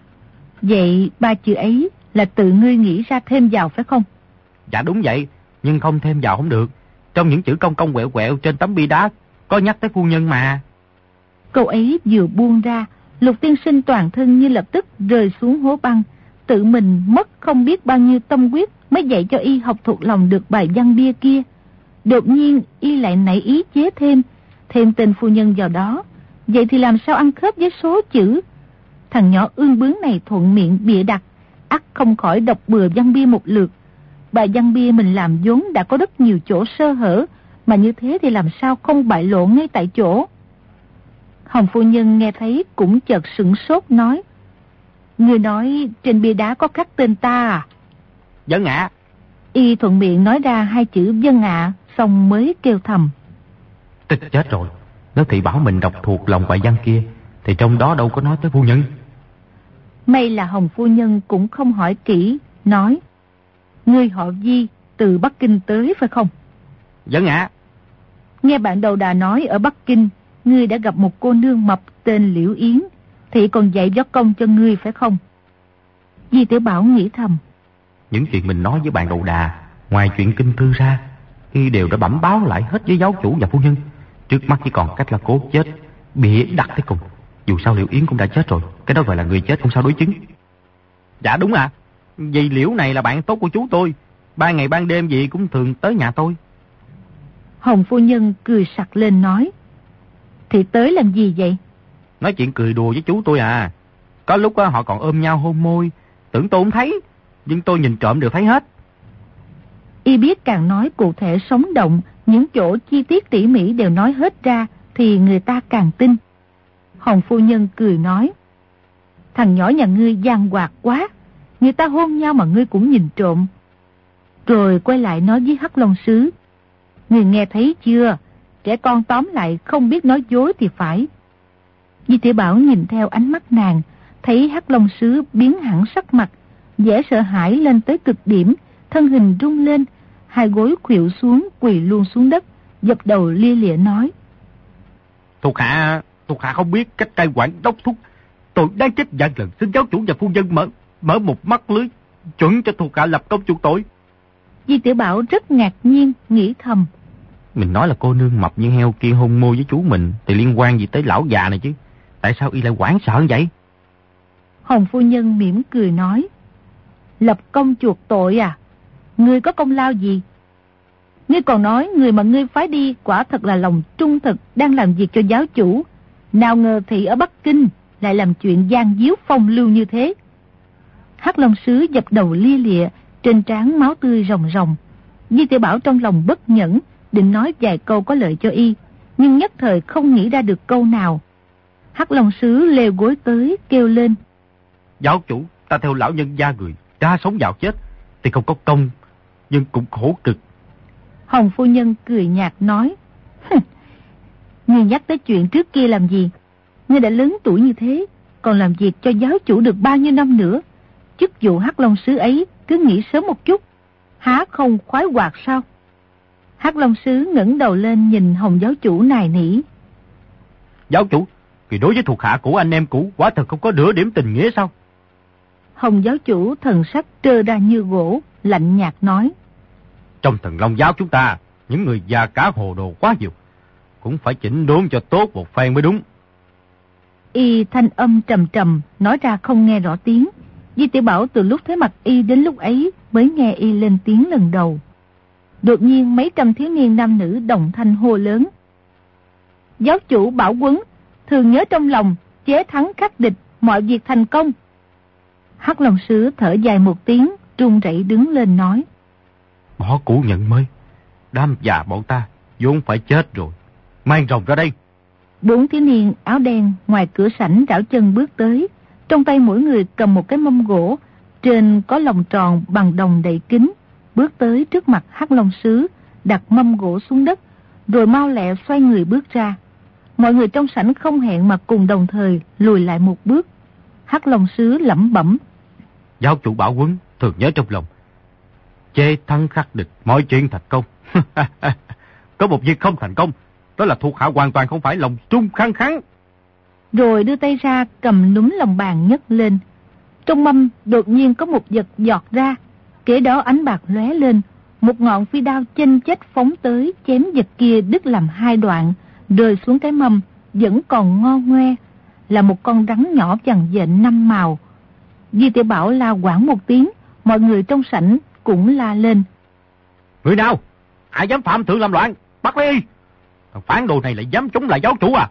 A: Vậy ba chữ ấy là tự ngươi nghĩ ra thêm vào phải không?
B: Dạ đúng vậy, nhưng không thêm vào không được. Trong những chữ cong cong quẹo quẹo trên tấm bia đá có nhắc tới phu nhân mà.
A: Câu ấy vừa buông ra, Lục tiên sinh toàn thân như lập tức rơi xuống hố băng. Tự mình mất không biết bao nhiêu tâm huyết mới dạy cho y học thuộc lòng được bài văn bia kia. Đột nhiên y lại nảy ý chế thêm, thêm tên phu nhân vào đó. Vậy thì làm sao ăn khớp với số chữ? Thằng nhỏ ương bướng này thuận miệng bịa đặt, ắt không khỏi đọc bừa văn bia một lượt. Bài văn bia mình làm vốn đã có rất nhiều chỗ sơ hở, mà như thế thì làm sao không bại lộ ngay tại chỗ. Hồng phu nhân nghe thấy cũng chợt sửng sốt nói. Người nói trên bia đá có khắc tên ta à?
B: Vâng ạ.
A: Y thuận miệng nói ra hai chữ vâng ạ, xong mới kêu thầm.
B: Tức chết rồi, nếu thị bảo mình đọc thuộc lòng bài văn kia thì trong đó đâu có nói tới phu nhân.
A: May là Hồng phu nhân cũng không hỏi kỹ, nói. Ngươi họ Di, từ Bắc Kinh tới phải không?
B: Vâng ạ.
A: Nghe bạn đầu đà nói ở Bắc Kinh, ngươi đã gặp một cô nương mập tên Liễu Yến, thì còn dạy võ công cho ngươi phải không? Di Tiểu Bảo nghĩ thầm.
B: Những chuyện mình nói với bạn đầu đà, ngoài chuyện kinh thư ra, y đều đã bẩm báo lại hết với giáo chủ và phu nhân. Trước mắt chỉ còn cách là cố chết, bịa đặt tới cùng. Dù sao Liễu Yến cũng đã chết rồi, cái đó gọi là người chết không sao đối chứng. Dạ đúng ạ. À. Vì Liễu này là bạn tốt của chú tôi, ban ngày ban đêm gì cũng thường tới nhà tôi.
A: Hồng phu nhân cười sặc lên nói. Thì tới làm gì vậy?
B: Nói chuyện cười đùa với chú tôi à. Có lúc đó, họ còn ôm nhau hôn môi, tưởng tôi không thấy, nhưng tôi nhìn trộm đều thấy hết.
A: Y biết càng nói cụ thể sống động, những chỗ chi tiết tỉ mỉ đều nói hết ra, thì người ta càng tin. Hồng phu nhân cười nói. Thằng nhỏ nhà ngươi gian hoạt quá, người ta hôn nhau mà ngươi cũng nhìn trộm. Rồi quay lại nói với Hắc Long Sứ. Ngươi nghe thấy chưa? Trẻ con tóm lại không biết nói dối thì phải. Di Tiểu Bảo nhìn theo ánh mắt nàng, thấy Hắc Long Sứ biến hẳn sắc mặt, vẻ sợ hãi lên tới cực điểm, thân hình rung lên, hai gối khuỵu xuống, quỳ luôn xuống đất, dập đầu lia lịa nói.
B: Thuộc hạ, thuộc hạ không biết cách cai quản đốc thúc. Tôi đang chết vạn lần xin giáo chủ và phu nhân mở mở một mắt lưới, chuẩn cho thuộc hạ lập công chuộc tội.
A: Di Tiểu Bảo rất ngạc nhiên, nghĩ thầm.
B: Mình nói là cô nương mập như heo kia hôn môi với chú mình thì liên quan gì tới lão già này chứ? Tại sao y lại hoảng sợ vậy?
A: Hồng phu nhân mỉm cười nói. Lập công chuộc tội à? Ngươi có công lao gì? Ngươi còn nói người mà ngươi phái đi quả thật là lòng trung thực, đang làm việc cho giáo chủ. Nào ngờ thị ở Bắc Kinh lại làm chuyện gian díu phong lưu như thế. Hắc Long Sứ dập đầu lia lịa, trên trán máu tươi ròng ròng. Di Tiểu Bảo trong lòng bất nhẫn, định nói vài câu có lợi cho y, nhưng nhất thời không nghĩ ra được câu nào. Hắc Long Sứ leo gối tới kêu lên.
B: Giáo chủ, ta theo lão nhân gia người cha sống vào chết, thì không có công, nhưng cũng khổ cực.
A: Hồng phu nhân cười nhạt nói, ngươi nhắc tới chuyện trước kia làm gì? Ngươi đã lớn tuổi như thế, còn làm việc cho giáo chủ được bao nhiêu năm nữa? Chức vụ Hắc Long Sứ ấy cứ nghĩ sớm một chút, há không khoái hoạt sao? Hắc Long Sứ ngẩng đầu lên nhìn Hồng giáo chủ nài nỉ.
B: Giáo chủ, vì đối với thuộc hạ của anh em cũ, quả thật không có nửa điểm tình nghĩa sao?
A: Hồng giáo chủ thần sắc trơ đa như gỗ, lạnh nhạt nói.
B: Trong Thần Long giáo chúng ta, những người già cả hồ đồ quá nhiều, cũng phải chỉnh đốn cho tốt một phen mới đúng.
A: Y thanh âm trầm trầm, nói ra không nghe rõ tiếng. Di Tiểu Bảo từ lúc thấy mặt Y đến lúc ấy mới nghe Y lên tiếng lần đầu. Đột nhiên mấy trăm thiếu niên nam nữ đồng thanh hô lớn. Giáo chủ Bảo Quấn, thường nhớ trong lòng, chế thắng khắc địch, mọi việc thành công. Hắc Long Sứ thở dài một tiếng, run rẩy đứng lên nói.
B: Bỏ cũ nhận mới, đám già bọn ta vốn phải chết rồi, mang rồng ra đây.
A: Bốn thiếu niên áo đen ngoài cửa sảnh rảo chân bước tới, trong tay mỗi người cầm một cái mâm gỗ, trên có lồng tròn bằng đồng đậy kính, bước tới trước mặt Hắc Long Sứ, đặt mâm gỗ xuống đất, rồi mau lẹ xoay người bước ra. Mọi người trong sảnh không hẹn mà cùng đồng thời lùi lại một bước. Hắc Long Sứ lẩm bẩm.
B: Giáo chủ Bảo Quấn thường nhớ trong lòng, chế thắng khắc địch, mọi chuyện thành công. Có một việc không thành công, đó là thuộc hạ hoàn toàn không phải lòng trung khăng kháng.
A: Rồi đưa tay ra cầm núm lòng bàn nhấc lên. Trong mâm đột nhiên có một vật giọt ra, kế đó ánh bạc lóe lên, một ngọn phi đao chênh chếch phóng tới, chém vật kia đứt làm hai đoạn, rơi xuống cái mâm, vẫn còn ngon ngoe, là một con rắn nhỏ vằn vện năm màu. Di Tiểu Bảo la quảng một tiếng, mọi người trong sảnh cũng la lên.
B: Người nào? Ai dám phạm thượng làm loạn? Bắt đi! Thằng phản đồ này lại dám chống lại giáo chủ à?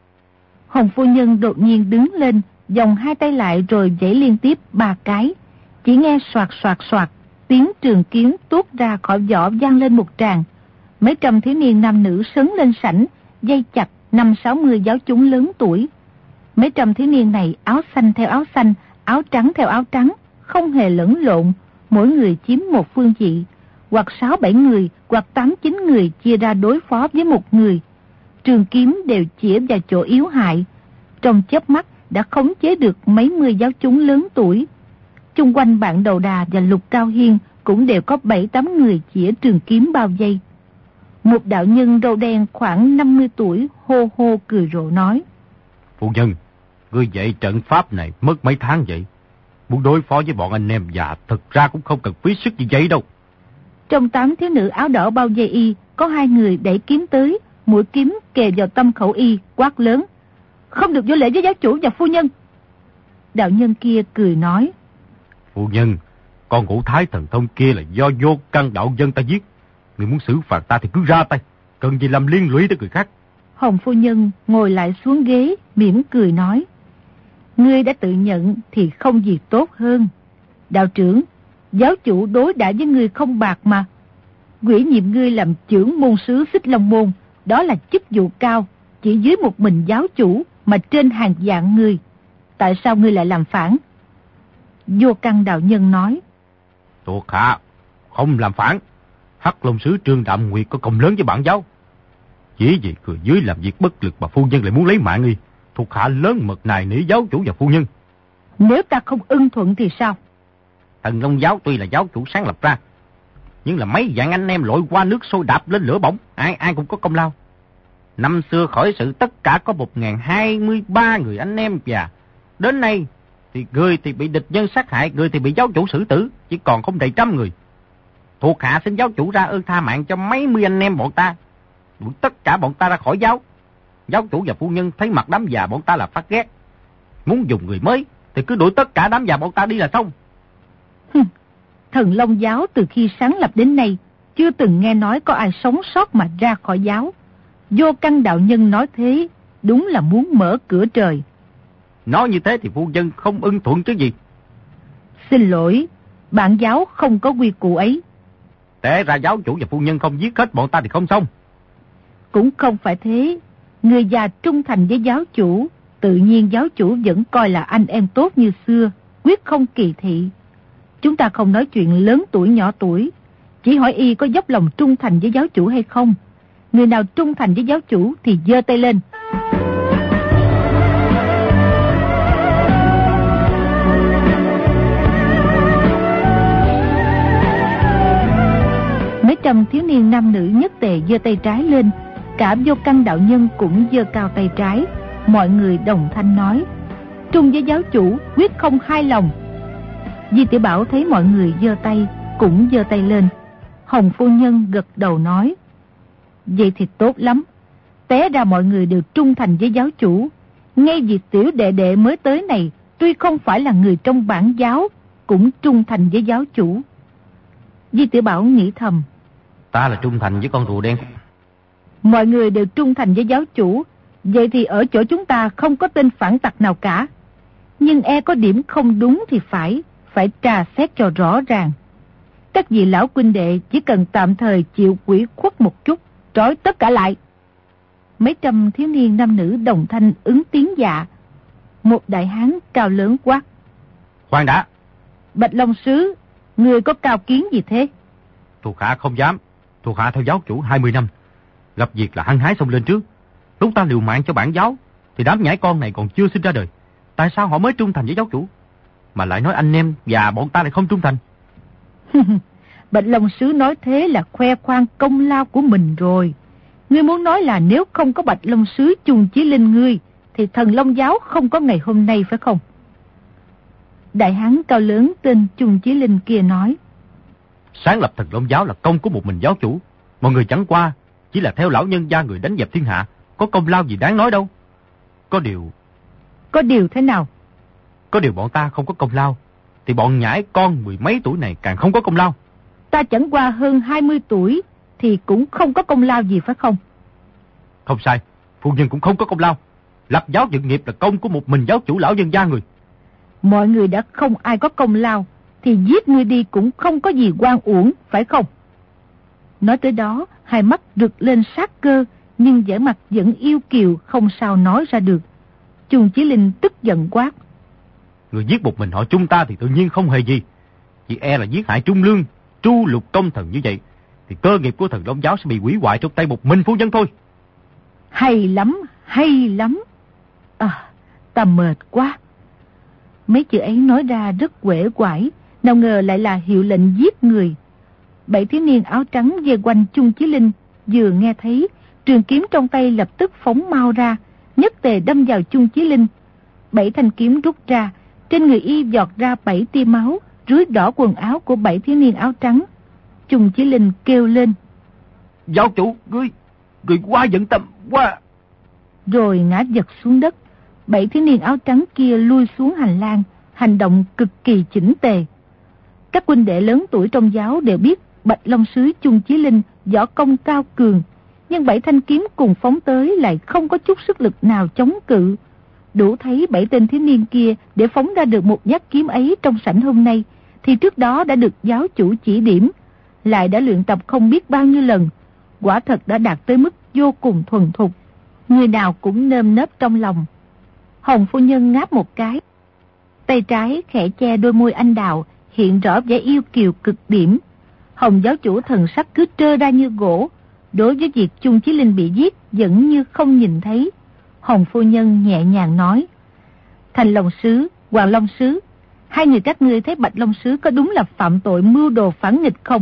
A: Hồng phu nhân đột nhiên đứng lên, vòng hai tay lại rồi giãy liên tiếp ba cái. Chỉ nghe soạt soạt soạt, tiếng trường kiếm tuốt ra khỏi vỏ vang lên một tràng. Mấy trăm thiếu niên nam nữ sấn lên sảnh, dây chặt năm sáu mươi giáo chúng lớn tuổi. Mấy trăm thiếu niên này áo xanh theo áo xanh, áo trắng theo áo trắng, không hề lẫn lộn, mỗi người chiếm một phương vị, hoặc sáu bảy người, hoặc tám chín người chia ra đối phó với một người. Trường kiếm đều chĩa vào chỗ yếu hại, trong chớp mắt đã khống chế được mấy mươi giáo chúng lớn tuổi. Chung quanh Bạn Đầu Đà và Lục Cao Hiên cũng đều có bảy tám người chĩa trường kiếm bao vây. Một đạo nhân râu đen khoảng năm mươi tuổi hô hô cười rộ nói.
B: Phu nhân, ngươi dạy trận pháp này mất mấy tháng vậy? Muốn đối phó với bọn anh em già thực ra cũng không cần phí sức như vậy đâu.
A: Trong tám thiếu nữ áo đỏ bao vây Y, có hai người đẩy kiếm tới, mũi kiếm kề vào tâm khẩu Y, quát lớn. Không được vô lễ với giáo chủ và phu nhân. Đạo nhân kia cười nói.
B: Phu nhân, con Ngũ Thái Thần Thông kia là do Vô Căn đạo dân ta giết. Người muốn xử phạt ta thì cứ ra tay, cần gì làm liên lụy tới người khác.
A: Hồng phu nhân ngồi lại xuống ghế, mỉm cười nói. Ngươi đã tự nhận thì không gì tốt hơn. Đạo trưởng, giáo chủ đối đãi với ngươi không bạc mà. Ủy nhiệm ngươi làm trưởng môn sứ Xích Long Môn, đó là chức vụ cao, chỉ dưới một mình giáo chủ mà trên hàng vạn người. Tại sao ngươi lại làm phản? Vô Căn đạo nhân nói.
B: Thuộc hạ không làm phản. Hắc Long Sứ Trương Đạm Nguyệt có công lớn với bản giáo. Chỉ vì người dưới làm việc bất lực mà phu nhân lại muốn lấy mạng y, thuộc hạ lớn mật nài nỉ giáo chủ và phu nhân.
A: Nếu ta không ưng thuận thì sao?
B: Thần Long giáo tuy là giáo chủ sáng lập ra, nhưng là mấy vạn anh em lội qua nước sôi đạp lên lửa bỏng, ai ai cũng có công lao. Năm xưa khởi sự tất cả có một nghìn hai mươi ba người anh em già. Đến nay thì người thì bị địch nhân sát hại, người thì bị giáo chủ xử tử, chỉ còn không đầy trăm người. Thuộc hạ xin giáo chủ ra ơn tha mạng cho mấy mươi anh em bọn ta, đuổi tất cả bọn ta ra khỏi giáo. Giáo chủ và phu nhân thấy mặt đám già bọn ta là phát ghét, muốn dùng người mới thì cứ đuổi tất cả đám già bọn ta đi là xong.
A: Thần Long giáo từ khi sáng lập đến nay chưa từng nghe nói có ai sống sót mà ra khỏi giáo. Vô Căn đạo nhân nói thế đúng là muốn mở cửa trời.
B: Nói như thế thì phu nhân không ưng thuận chứ gì.
A: Xin lỗi, bản giáo không có quy củ ấy.
B: Té ra giáo chủ và phu nhân không giết hết bọn ta thì không xong.
A: Cũng không phải thế. Người già trung thành với giáo chủ, tự nhiên giáo chủ vẫn coi là anh em tốt như xưa, quyết không kỳ thị. Chúng ta không nói chuyện lớn tuổi nhỏ tuổi, chỉ hỏi y có dốc lòng trung thành với giáo chủ hay không. Người nào trung thành với giáo chủ thì giơ tay lên. Mấy trăm thiếu niên nam nữ nhất tề giơ tay trái lên. Cả Vô Căn đạo nhân cũng giơ cao tay trái. Mọi người đồng thanh nói: trung với giáo chủ, quyết không hai lòng. Di Tiểu Bảo thấy mọi người giơ tay, cũng giơ tay lên. Hồng phu nhân gật đầu nói: vậy thì tốt lắm. Té ra mọi người đều trung thành với giáo chủ. Ngay vì tiểu đệ đệ mới tới này, tuy không phải là người trong bản giáo, cũng trung thành với giáo chủ. Di Tiểu Bảo nghĩ thầm:
B: ta là trung thành với con rùa đen.
A: Mọi người đều trung thành với giáo chủ, vậy thì ở chỗ chúng ta không có tên phản tặc nào cả. Nhưng e có điểm không đúng thì phải, phải trà xét cho rõ ràng. Các vị lão huynh đệ chỉ cần tạm thời chịu ủy khuất một chút, trói tất cả lại. Mấy trăm thiếu niên nam nữ đồng thanh ứng tiếng dạ. Một đại hán cao lớn quát:
B: khoan đã.
A: Bạch Long sứ, người có cao kiến gì thế?
B: Thuộc hạ không dám. Thuộc hạ theo giáo chủ hai mươi năm, gặp việc là hăng hái xông lên trước. Lúc ta liều mạng cho bản giáo thì đám nhãi con này còn chưa sinh ra đời. Tại sao họ mới trung thành với giáo chủ, mà lại nói anh em và bọn ta lại không trung thành?
A: Bạch Long sứ nói thế là khoe khoang công lao của mình rồi. Ngươi muốn nói là nếu không có Bạch Long sứ Chung Chí Linh ngươi, thì thần Long giáo không có ngày hôm nay phải không? Đại hán cao lớn tên Chung Chí Linh kia nói:
B: sáng lập thần Long giáo là công của một mình giáo chủ. Mọi người chẳng qua chỉ là theo lão nhân gia người đánh dẹp thiên hạ, có công lao gì đáng nói đâu. Có điều...
A: Có điều thế nào?
B: Có điều bọn ta không có công lao, thì bọn nhãi con mười mấy tuổi này càng không có công lao.
A: Ta chẳng qua hơn hai mươi tuổi, thì cũng không có công lao gì phải không?
B: Không sai, phu nhân cũng không có công lao. Lập giáo dựng nghiệp là công của một mình giáo chủ lão nhân gia người.
A: Mọi người đã không ai có công lao, thì giết ngươi đi cũng không có gì oan uổng, phải không? Nói tới đó, hai mắt rực lên sát cơ, nhưng vẻ mặt vẫn yêu kiều, không sao nói ra được. Chung Chí Linh tức giận quát:
B: người giết một mình họ Chung ta thì tự nhiên không hề gì. Chỉ e là giết hại Trung Lương, tru lục công thần như vậy, thì cơ nghiệp của thần Long giáo sẽ bị hủy hoại trong tay một mình phu nhân thôi.
A: Hay lắm, hay lắm. À, ta mệt quá. Mấy chữ ấy nói ra rất uể oải, nào ngờ lại là hiệu lệnh giết người. Bảy thiếu niên áo trắng về quanh Chung Chí Linh, vừa nghe thấy, trường kiếm trong tay lập tức phóng mau ra, nhất tề đâm vào Chung Chí Linh. Bảy thanh kiếm rút ra, trên người y giọt ra bảy tia máu, rưới đỏ quần áo của bảy thiếu niên áo trắng. Chung Chí Linh kêu lên:
B: giáo chủ, ngươi, ngươi quá giận tâm, quá.
A: Rồi ngã giật xuống đất. Bảy thiếu niên áo trắng kia lui xuống hành lang, hành động cực kỳ chỉnh tề. Các huynh đệ lớn tuổi trong giáo đều biết Bạch Long sứ Chung Chí Linh võ công cao cường, nhưng bảy thanh kiếm cùng phóng tới lại không có chút sức lực nào chống cự. Đủ thấy bảy tên thiếu niên kia để phóng ra được một nhát kiếm ấy trong sảnh hôm nay, thì trước đó đã được giáo chủ chỉ điểm, lại đã luyện tập không biết bao nhiêu lần, quả thật đã đạt tới mức vô cùng thuần thục. Người nào cũng nơm nớp trong lòng. Hồng phu nhân ngáp một cái, tay trái khẽ che đôi môi anh đào, hiện rõ vẻ yêu kiều cực điểm. Hồng giáo chủ thần sắc cứ trơ ra như gỗ, đối với việc Chung Chí Linh bị giết vẫn như không nhìn thấy. Hồng phu nhân nhẹ nhàng nói: Thành Long sứ, Hoàng Long sứ, hai người các ngươi thấy Bạch Long sứ có đúng là phạm tội mưu đồ phản nghịch không?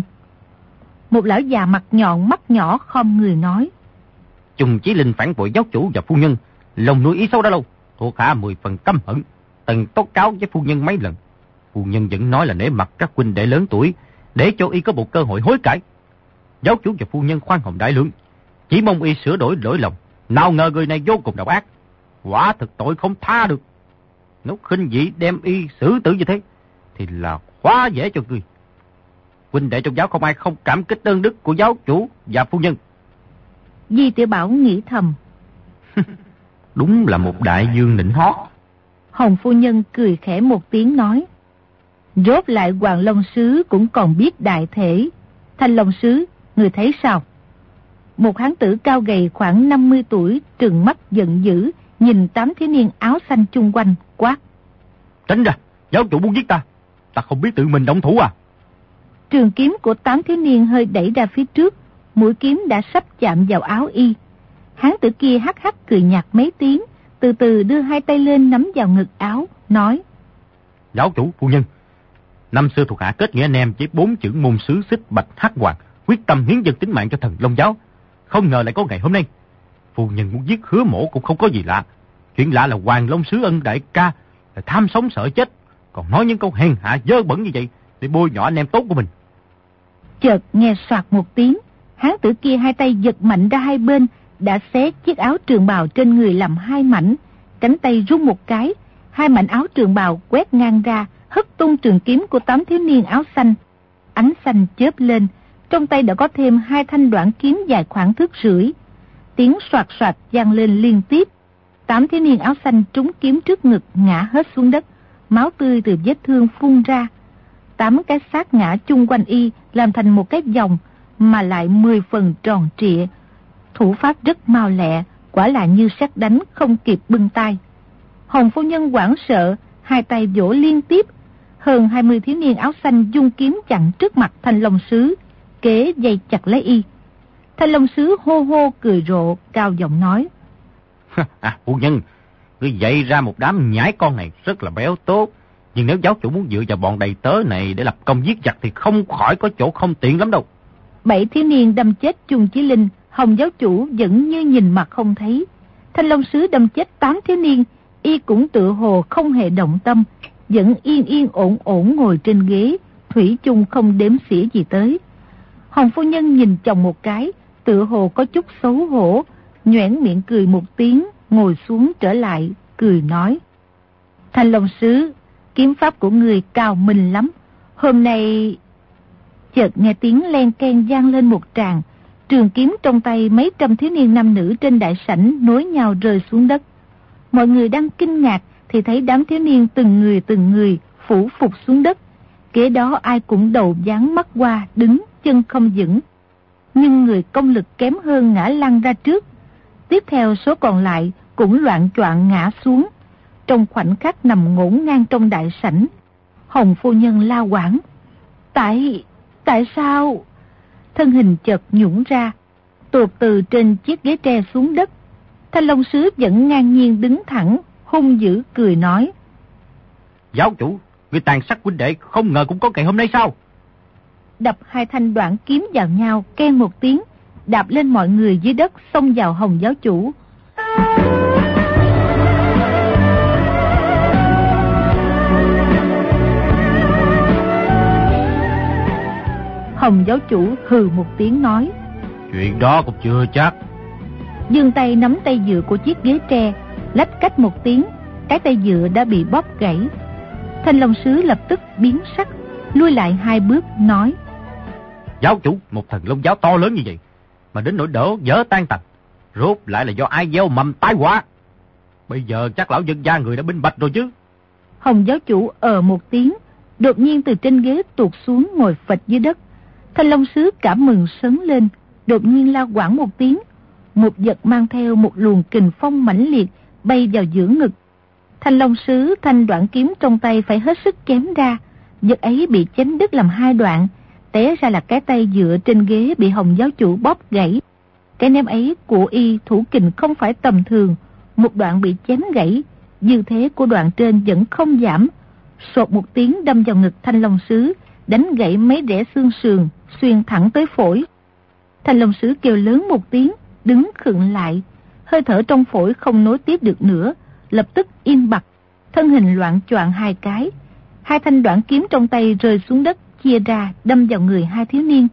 A: Một lão già mặt nhọn mắt nhỏ khom người nói:
B: Chung Chí Linh phản bội giáo chủ và phu nhân, lòng nuôi ý xấu đã lâu, thuộc hạ mười phần căm hận, từng tố cáo với phu nhân mấy lần. Phu nhân vẫn nói là nể mặt các huynh đệ lớn tuổi, để cho y có một cơ hội hối cải. Giáo chủ và phu nhân khoan hồng đại lượng, chỉ mong y sửa đổi lỗi lầm. Nào ngờ người này vô cùng độc ác, quả thực tội không tha được. Nếu khinh dị đem y xử tử như thế, thì là quá dễ cho người. Huynh đệ trong giáo không ai không cảm kích ơn đức của giáo chủ và phu nhân.
A: Di Tiểu Bảo nghĩ thầm:
B: đúng là một đại dương nịnh hót.
A: Hồng phu nhân cười khẽ một tiếng nói: rốt lại Hoàng Long sứ cũng còn biết đại thể. Thanh Long sứ, người thấy sao? Một hán tử cao gầy khoảng năm mươi tuổi, trừng mắt giận dữ, nhìn tám thiếu niên áo xanh chung quanh, quát:
B: tránh ra, giáo chủ muốn giết ta. ta không biết tự mình động thủ à?
A: Trường kiếm của tám thiếu niên hơi đẩy ra phía trước, mũi kiếm đã sắp chạm vào áo y. Hán tử kia hắc hắc cười nhạt mấy tiếng, từ từ đưa hai tay lên nắm vào ngực áo, nói:
B: Giáo chủ, phu nhân, năm xưa thuộc hạ kết nghĩa anh em với bốn chữ môn sứ Xích Bạch Hắc Hoàng, quyết tâm hiến dâng tính mạng cho thần Long giáo. Không ngờ lại có ngày hôm nay. Phu nhân muốn giết Hứa Mỗ cũng không có gì lạ. Chuyện lạ là Hoàng Long sứ Ân đại ca là tham sống sợ chết, còn nói những câu hèn hạ dơ bẩn như vậy để bôi nhọ anh em tốt của mình.
A: Chợt nghe soạt một tiếng, hán tử kia hai tay giật mạnh ra hai bên, đã xé chiếc áo trường bào trên người làm hai mảnh. Cánh tay rung một cái, hai mảnh áo trường bào quét ngang ra, hất tung trường kiếm của tám thiếu niên áo xanh. Ánh xanh chớp lên, trong tay đã có thêm hai thanh đoạn kiếm dài khoảng thước rưỡi. Tiếng soạt soạt vang lên liên tiếp. Tám thiếu niên áo xanh trúng kiếm trước ngực, ngã hết xuống đất, máu tươi từ vết thương phun ra. Tám cái xác ngã chung quanh y làm thành một cái vòng, mà lại mười phần tròn trịa. Thủ pháp rất mau lẹ, quả là như sét đánh không kịp bưng tay. Hồng phu nhân hoảng sợ, hai tay vỗ liên tiếp. Hơn hai mươi thiếu niên áo xanh dung kiếm chặn trước mặt Thanh Long sứ, kế dây chặt lấy y. Thanh Long sứ hô hô cười rộ, cao giọng nói:
B: À, phu nhân, ngươi dạy ra một đám nhãi con này rất là béo tốt. Nhưng nếu giáo chủ muốn dựa vào bọn đầy tớ này để lập công giết giặc thì không khỏi có chỗ không tiện lắm đâu.
A: Bảy thiếu niên đâm chết Chung Chí Linh, Hồng giáo chủ vẫn như nhìn mặt không thấy. Thanh Long sứ đâm chết tám thiếu niên, y cũng tựa hồ không hề động tâm, vẫn yên yên ổn ổn ngồi trên ghế, thủy chung không đếm xỉa gì tới. Hồng phu nhân nhìn chồng một cái, tựa hồ có chút xấu hổ, nhoẻn miệng cười một tiếng, ngồi xuống trở lại, cười nói: Thanh Long sứ, kiếm pháp của người cao minh lắm. Hôm nay... Chợt nghe tiếng len keng vang lên một tràng, trường kiếm trong tay mấy trăm thiếu niên nam nữ trên đại sảnh nối nhau rơi xuống đất. Mọi người đang kinh ngạc thì thấy đám thiếu niên từng người từng người phủ phục xuống đất. Kế đó ai cũng đầu dán mắt qua, đứng chân không vững. Nhưng người công lực kém hơn ngã lăn ra trước. Tiếp theo số còn lại cũng loạn choạng ngã xuống, trong khoảnh khắc nằm ngổn ngang trong đại sảnh. Hồng phu nhân la hoảng: Tại... tại sao? Thân hình chợt nhũn ra, tuột từ trên chiếc ghế tre xuống đất. Thanh Long sứ vẫn ngang nhiên đứng thẳng, hung dữ cười nói:
B: Giáo chủ, người tàn sát huynh đệ không ngờ cũng có ngày hôm nay sao?
A: Đập hai thanh đoạn kiếm vào nhau, keng một tiếng, đạp lên mọi người dưới đất, xông vào Hồng giáo chủ. Hồng giáo chủ hừ một tiếng nói:
B: Chuyện đó cũng chưa chắc.
A: Giương tay nắm tay dựa của chiếc ghế tre, lách cách một tiếng, cái tay dựa đã bị bóp gãy. Thanh Long sứ lập tức biến sắc, lui lại hai bước nói:
B: Giáo chủ, một thần Long giáo to lớn như vậy mà đến nỗi đổ vỡ tan tành, rốt lại là do ai gieo mầm tai họa. Bây giờ chắc lão dân gia người đã minh bạch rồi chứ.
A: Hồng giáo chủ ờ một tiếng, đột nhiên từ trên ghế tuột xuống ngồi phịch dưới đất. Thanh Long sứ cảm mừng sấn lên, đột nhiên la quảng một tiếng, một vật mang theo một luồng kình phong mãnh liệt bay vào giữa ngực. Thanh Long sứ thanh đoạn kiếm trong tay phải hết sức chém ra, vật ấy bị chém đứt làm hai đoạn, té ra là cái tay dựa trên ghế bị Hồng giáo chủ bóp gãy. Cái ném ấy của y thủ kình không phải tầm thường, một đoạn bị chém gãy, dư thế của đoạn trên vẫn không giảm, sột một tiếng đâm vào ngực Thanh Long sứ, đánh gãy mấy rẽ xương sườn, xuyên thẳng tới phổi. Thanh Long sứ kêu lớn một tiếng, đứng khựng lại, hơi thở trong phổi không nối tiếp được nữa, lập tức im bặt, thân hình loạn choạng hai cái. Hai thanh đoạn kiếm trong tay rơi xuống đất, chia ra đâm vào người hai thiếu niên.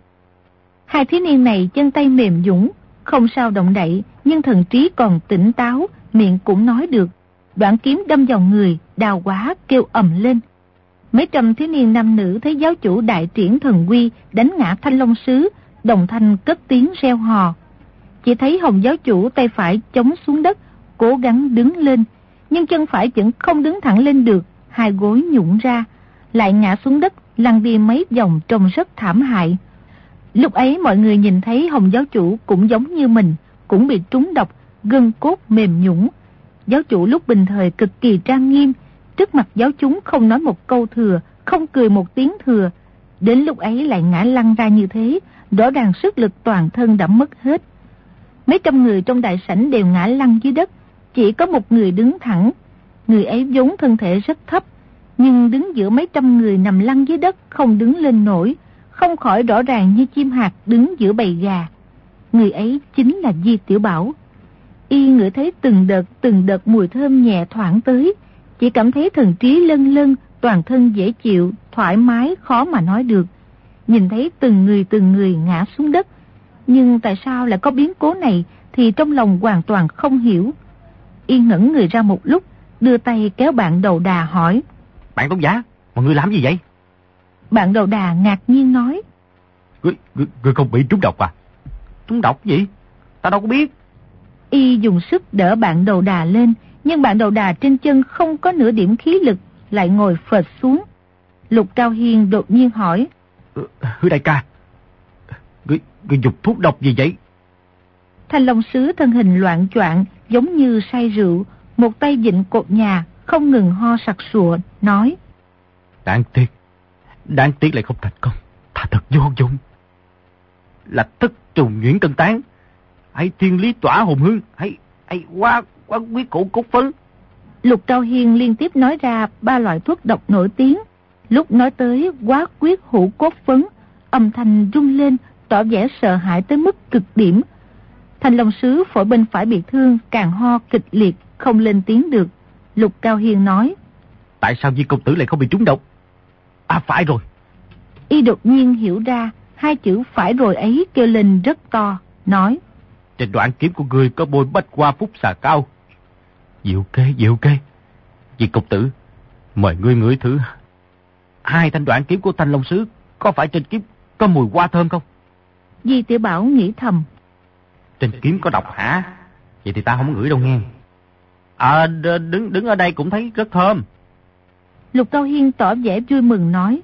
A: Hai thiếu niên này chân tay mềm nhũn, không sao động đậy, nhưng thần trí còn tỉnh táo, miệng cũng nói được. Đoạn kiếm đâm vào người, đau quá kêu ầm lên. Mấy trăm thiếu niên nam nữ thấy giáo chủ đại triển thần uy đánh ngã Thanh Long sứ, đồng thanh cất tiếng reo hò. Chỉ thấy Hồng giáo chủ tay phải chống xuống đất, cố gắng đứng lên, nhưng chân phải vẫn không đứng thẳng lên được, hai gối nhũn ra, lại ngã xuống đất, lăn đi mấy vòng trông rất thảm hại. Lúc ấy mọi người nhìn thấy Hồng giáo chủ cũng giống như mình, cũng bị trúng độc, gân cốt mềm nhũn. Giáo chủ lúc bình thời cực kỳ trang nghiêm, trước mặt giáo chúng không nói một câu thừa, không cười một tiếng thừa. Đến lúc ấy lại ngã lăn ra như thế, rõ ràng sức lực toàn thân đã mất hết. Mấy trăm người trong đại sảnh đều ngã lăn dưới đất, chỉ có một người đứng thẳng. Người ấy vốn thân thể rất thấp, nhưng đứng giữa mấy trăm người nằm lăn dưới đất không đứng lên nổi, không khỏi rõ ràng như chim hạt đứng giữa bầy gà. Người ấy chính là Di Tiểu Bảo. Y ngửi thấy từng đợt từng đợt mùi thơm nhẹ thoảng tới, chỉ cảm thấy thần trí lân lân, toàn thân dễ chịu, thoải mái khó mà nói được. Nhìn thấy từng người từng người ngã xuống đất, nhưng tại sao lại có biến cố này thì trong lòng hoàn toàn không hiểu. Y ngẩn người ra một lúc, đưa tay kéo bạn đầu đà hỏi:
B: Bạn Tôn giả, mọi người làm gì vậy?
A: Bạn đầu đà ngạc nhiên nói:
B: Ngươi, ngươi, ngươi không bị trúng độc à? Trúng độc gì? Ta đâu có biết.
A: Y dùng sức đỡ bạn đầu đà lên, nhưng bạn đầu đà trên chân không có nửa điểm khí lực, lại ngồi phệt xuống. Lục Cao Hiên đột nhiên hỏi:
B: Hứa đại ca, ngươi, ngươi dùng thuốc độc gì vậy?
A: Thanh Long Sứ thân hình loạn choạng giống như say rượu, một tay vịn cột nhà, không ngừng ho sặc sụa, nói:
B: Đáng tiếc, đáng tiếc lại không thành công, ta thật vô dụng. Là tức trùng nhuyễn cân tán, hay thiên lý tỏa hồn hương, hay hay quá quá quyết cổ cốt phấn.
A: Lục Cao Hiên liên tiếp nói ra ba loại thuốc độc nổi tiếng. Lúc nói tới quá quyết hữu cốt phấn, âm thanh rung lên, tỏ vẻ sợ hãi tới mức cực điểm. Thanh Long Sứ phổi bên phải bị thương, càng ho kịch liệt, không lên tiếng được. Lục Cao Hiên nói:
B: Tại sao Di công tử lại không bị trúng độc? À phải rồi.
A: Y đột nhiên hiểu ra, hai chữ phải rồi ấy kêu lên rất to, nói:
B: Trên đoạn kiếm của ngươi có bôi bách hoa phúc xà cao. Diệu kế, diệu kế. Di công tử, mời ngươi ngửi thử. Hai thanh đoạn kiếm của Thanh Long Sứ, có phải trên kiếm có mùi hoa thơm không?
A: Di Tiểu Bảo nghĩ thầm:
B: Trên kiếm có độc hả? Vậy thì ta không ngửi đâu nghe. À, đứng đứng ở đây cũng thấy rất thơm.
A: Lục Cao Hiên tỏ vẻ vui mừng nói: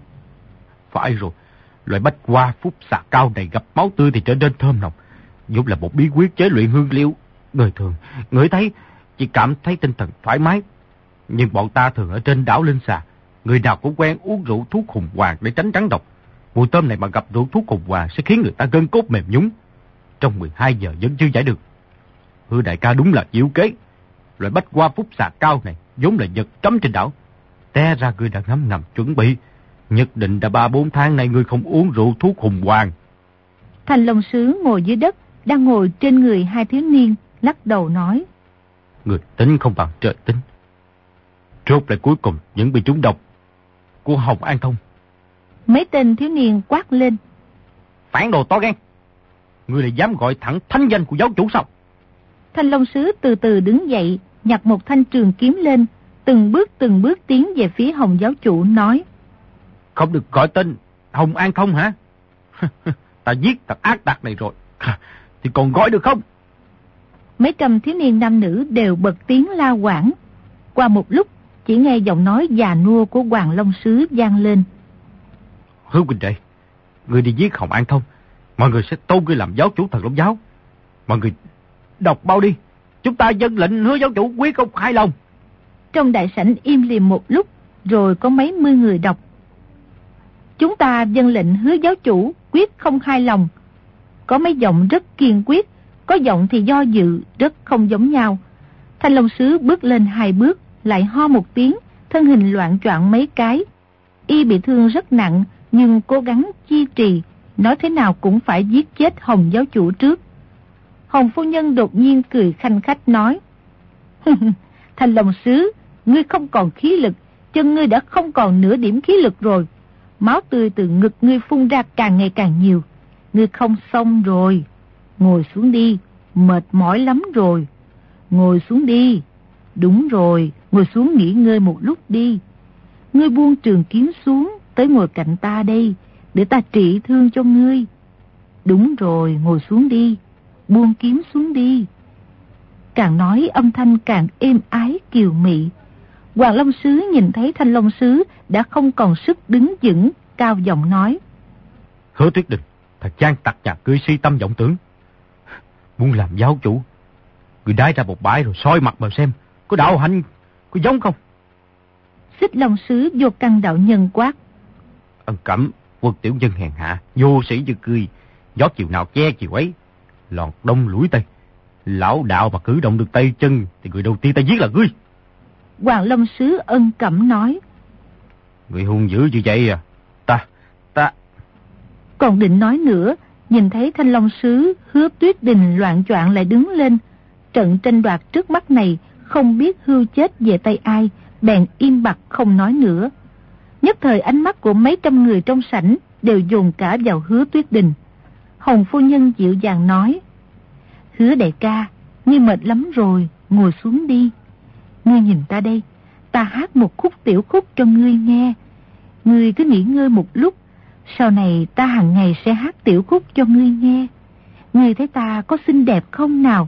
B: Phải rồi, loại bách hoa phúc xà cao này gặp máu tươi thì trở nên thơm nồng, vốn là một bí quyết chế luyện hương liệu. Người thường ngửi thấy chỉ cảm thấy tinh thần thoải mái, nhưng bọn ta thường ở trên đảo Linh Xà, người nào cũng quen uống rượu thuốc hùng hoàng để tránh trắng độc. Mùi thơm này mà gặp rượu thuốc hùng hoàng sẽ khiến người ta gân cốt mềm nhũn, trong mười hai giờ vẫn chưa giải được. Hứa đại ca đúng là diệu kế. Loại bách hoa phúc xà cao này vốn là vật cấm trên đảo, té ra ngươi đã ngấm ngầm chuẩn bị, nhất định đã ba bốn tháng nay ngươi không uống rượu thuốc hùng hoàng.
A: Thanh Long Sứ ngồi dưới đất, đang ngồi trên người hai thiếu niên, lắc đầu nói:
B: Người tính không bằng trời tính. Rốt lại cuối cùng vẫn bị trúng độc của Hồng An Thông.
A: Mấy tên thiếu niên quát lên:
B: Phản đồ to gan! Ngươi lại dám gọi thẳng thánh danh của giáo chủ sao?
A: Thanh Long Sứ từ từ đứng dậy, nhặt một thanh trường kiếm lên, từng bước từng bước tiến về phía Hồng giáo chủ, nói:
B: Không được gọi tên Hồng An Thông hả? Ta giết thằng ác tặc này rồi, thì còn gọi được không?
A: Mấy trăm thiếu niên nam nữ đều bật tiếng la quảng. Qua một lúc, chỉ nghe giọng nói già nua của Hoàng Long Sứ vang lên:
B: Hứa huynh đệ, ngươi đi giết Hồng An Thông, mọi người sẽ tôn ngươi làm giáo chủ Thần Long giáo. Mọi người đọc bao đi, chúng ta dân lệnh Hứa giáo chủ quyết không hài lòng.
A: Trong đại sảnh im lìm một lúc, rồi có mấy mươi người đọc: Chúng ta dân lệnh Hứa giáo chủ quyết không hài lòng. Có mấy giọng rất kiên quyết, có giọng thì do dự, rất không giống nhau. Thanh Long Sứ bước lên hai bước, lại ho một tiếng, thân hình loạn choạng mấy cái. Y bị thương rất nặng, nhưng cố gắng chi trì, nói thế nào cũng phải giết chết Hồng giáo chủ trước. Hồng phu nhân đột nhiên cười khanh khách nói: Thanh Long Sứ, ngươi không còn khí lực, chân ngươi đã không còn nửa điểm khí lực rồi. Máu tươi từ ngực ngươi phun ra càng ngày càng nhiều. Ngươi không xong rồi. Ngồi xuống đi, mệt mỏi lắm rồi. Ngồi xuống đi. Đúng rồi, ngồi xuống nghỉ ngơi một lúc đi. Ngươi buông trường kiếm xuống, tới ngồi cạnh ta đây, để ta trị thương cho ngươi. Đúng rồi, ngồi xuống đi, buông kiếm xuống đi. Càng nói âm thanh càng êm ái kiều mị. Hoàng Long Sứ nhìn thấy Thanh Long Sứ đã không còn sức đứng vững, cao giọng nói:
B: Hứa Tuyết Đình, thật gian tặc nhà ngươi si tâm vọng tưởng. Muốn làm giáo chủ, ngươi đái ra một bãi rồi soi mặt mà xem, có đạo hạnh, có giống không?
A: Xích Long Sứ Vô Căn đạo nhân quát:
B: Ân Cẩm, quân tiểu nhân hèn hạ, vô sĩ như ngươi, gió chiều nào che chiều ấy, lọt đông lũi tây. Lão đạo mà cử động được tay chân thì người đầu tiên ta giết là ngươi.
A: Hoàng Long Sứ Ân Cẩm nói:
B: Người hung dữ như vậy à? Ta, ta...
A: Còn định nói nữa, nhìn thấy Thanh Long Sứ Hứa Tuyết Đình loạn choạng lại đứng lên. Trận tranh đoạt trước mắt này không biết hưu chết về tay ai, bèn im bặt không nói nữa. Nhất thời ánh mắt của mấy trăm người trong sảnh đều dồn cả vào Hứa Tuyết Đình. Hồng phu nhân dịu dàng nói: Hứa đại ca, ngươi mệt lắm rồi, ngồi xuống đi. Ngươi nhìn ta đây, ta hát một khúc tiểu khúc cho ngươi nghe. Ngươi cứ nghỉ ngơi một lúc, sau này ta hàng ngày sẽ hát tiểu khúc cho ngươi nghe. Ngươi thấy ta có xinh đẹp không nào?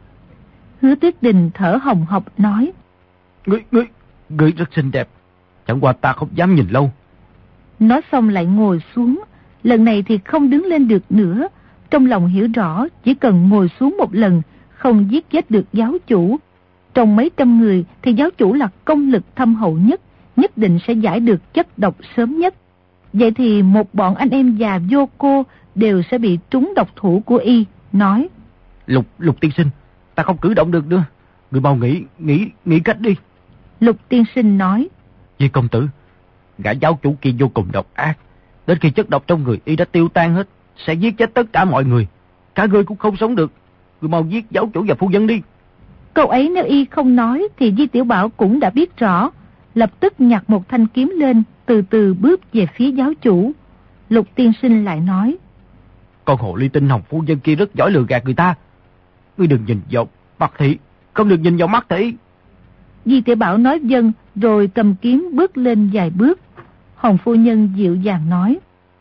A: Hứa Tuyết Đình thở hồng hộc nói:
B: Ngươi, ngươi, ngươi rất xinh đẹp, chẳng qua ta không dám nhìn lâu.
A: Nói xong lại ngồi xuống, lần này thì không đứng lên được nữa. Trong lòng hiểu rõ chỉ cần ngồi xuống một lần, không giết chết được giáo chủ. Trong mấy trăm người thì giáo chủ là công lực thâm hậu nhất, nhất định sẽ giải được chất độc sớm nhất. Vậy thì một bọn anh em già vô cô đều sẽ bị trúng độc thủ của y. Nói:
B: Lục, Lục tiên sinh, ta không cử động được nữa. Người mau nghĩ, nghĩ, nghĩ cách đi.
A: Lục tiên sinh nói:
B: Vì công tử, gã giáo chủ kia vô cùng độc ác. Đến khi chất độc trong người y đã tiêu tan hết, sẽ giết chết tất cả mọi người. Cả ngươi cũng không sống được. Người mau giết giáo chủ và phu nhân đi.
A: Câu ấy nếu y không nói thì Di Tiểu Bảo cũng đã biết rõ. Lập tức nhặt một thanh kiếm lên, từ từ bước về phía giáo chủ. Lục tiên sinh lại nói:
B: Con hồ ly tinh Hồng phu nhân kia rất giỏi lừa gạt người ta. Ngươi đừng nhìn vào mặt thị, không được nhìn vào mắt thị.
A: Di Tiểu Bảo nói vâng, rồi cầm kiếm bước lên vài bước. Hồng phu nhân dịu dàng nói: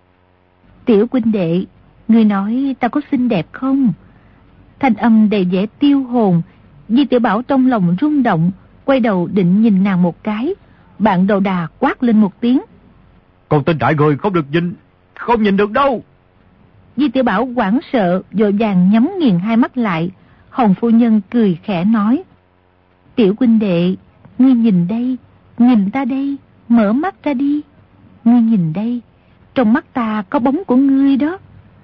A: Tiểu huynh đệ, ngươi nói ta có xinh đẹp không? Thanh âm đầy vẻ tiêu hồn. Di Tiểu Bảo trong lòng rung động, quay đầu định nhìn nàng một cái. Bạn đầu đà quát lên một tiếng:
B: Con tên đại người không được nhìn, không nhìn được đâu.
A: Di Tiểu Bảo hoảng sợ, vội vàng nhắm nghiền hai mắt lại. Hồng phu nhân cười khẽ nói: Tiểu huynh đệ, ngươi nhìn đây, nhìn ta đây, mở mắt ra đi. Ngươi nhìn đây, trong mắt ta có bóng của ngươi đó.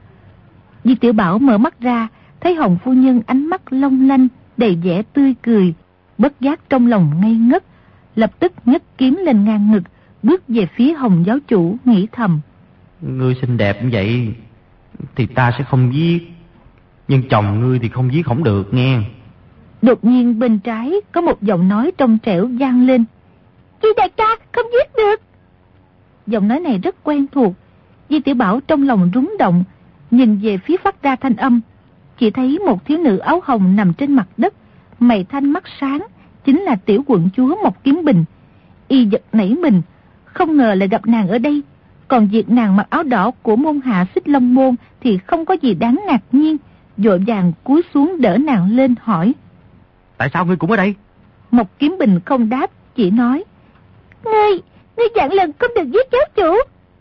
A: Di Tiểu Bảo mở mắt ra, thấy Hồng phu nhân ánh mắt long lanh, đầy vẻ tươi cười, bất giác trong lòng ngây ngất, lập tức nhấc kiếm lên ngang ngực, bước về phía Hồng giáo chủ, nghĩ thầm:
B: Ngươi xinh đẹp như vậy thì ta sẽ không giết, nhưng chồng ngươi thì không giết không được nghe.
A: Đột nhiên bên trái có một giọng nói trong trẻo vang lên: Di đại ca, không giết được. Giọng nói này rất quen thuộc. Di Tiểu Bảo trong lòng rúng động, nhìn về phía phát ra thanh âm, chỉ thấy một thiếu nữ áo hồng nằm trên mặt đất, mày thanh mắt sáng, chính là tiểu quận chúa Mộc Kiếm Bình. Y giật nảy mình, không ngờ lại gặp nàng ở đây. Còn việc nàng mặc áo đỏ của môn hạ Xích Long môn thì không có gì đáng ngạc nhiên, vội vàng cúi xuống đỡ nàng lên hỏi:
B: Tại sao ngươi cũng ở đây?
A: Mộc Kiếm Bình không đáp, chỉ nói: Ngươi, ngươi dặn lần không được giết giáo chủ.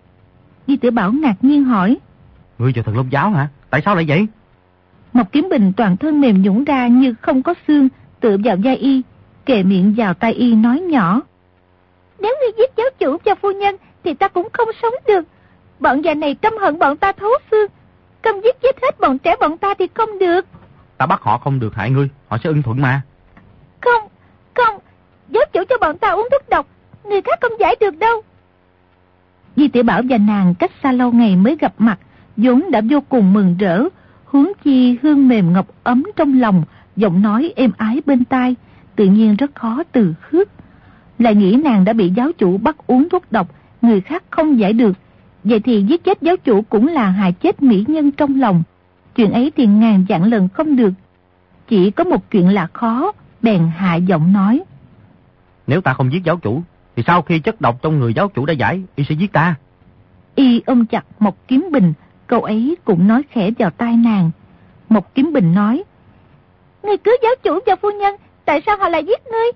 A: Di Tiểu Bảo ngạc nhiên hỏi:
B: Ngươi vào Thần Long giáo hả? Tại sao lại vậy?
A: Mộc Kiếm Bình toàn thân mềm nhũn ra như không có xương, tựa vào vai y, kề miệng vào tai y nói nhỏ: Nếu ngươi giết giáo chủ và phu nhân thì ta cũng không sống được. Bọn già này căm hận bọn ta thấu xương, không giết chết hết bọn trẻ bọn ta thì không được.
B: Ta bắt họ không được hại ngươi, họ sẽ ưng thuận mà.
A: Không, không, giáo chủ cho bọn ta uống thuốc độc, người khác không giải được đâu. Di Tiểu Bảo và nàng cách xa lâu ngày mới gặp mặt, vốn đã vô cùng mừng rỡ, huống chi hương mềm ngọc ấm trong lòng, giọng nói êm ái bên tai, tự nhiên rất khó từ khước. Lại nghĩ nàng đã bị giáo chủ bắt uống thuốc độc, người khác không giải được, vậy thì giết chết giáo chủ cũng là hại chết mỹ nhân trong lòng. Chuyện ấy thì ngàn vạn lần không được. Chỉ có một chuyện là khó, bèn hạ giọng nói:
B: Nếu ta không giết giáo chủ thì sau khi chất độc trong người giáo chủ đã giải, y sẽ giết ta.
A: Y ôm chặt Mộc Kiếm Bình, câu ấy cũng nói khẽ vào tai nàng. Mộc Kiếm Bình nói: Ngươi cứu giáo chủ và phu nhân, tại sao họ lại giết ngươi?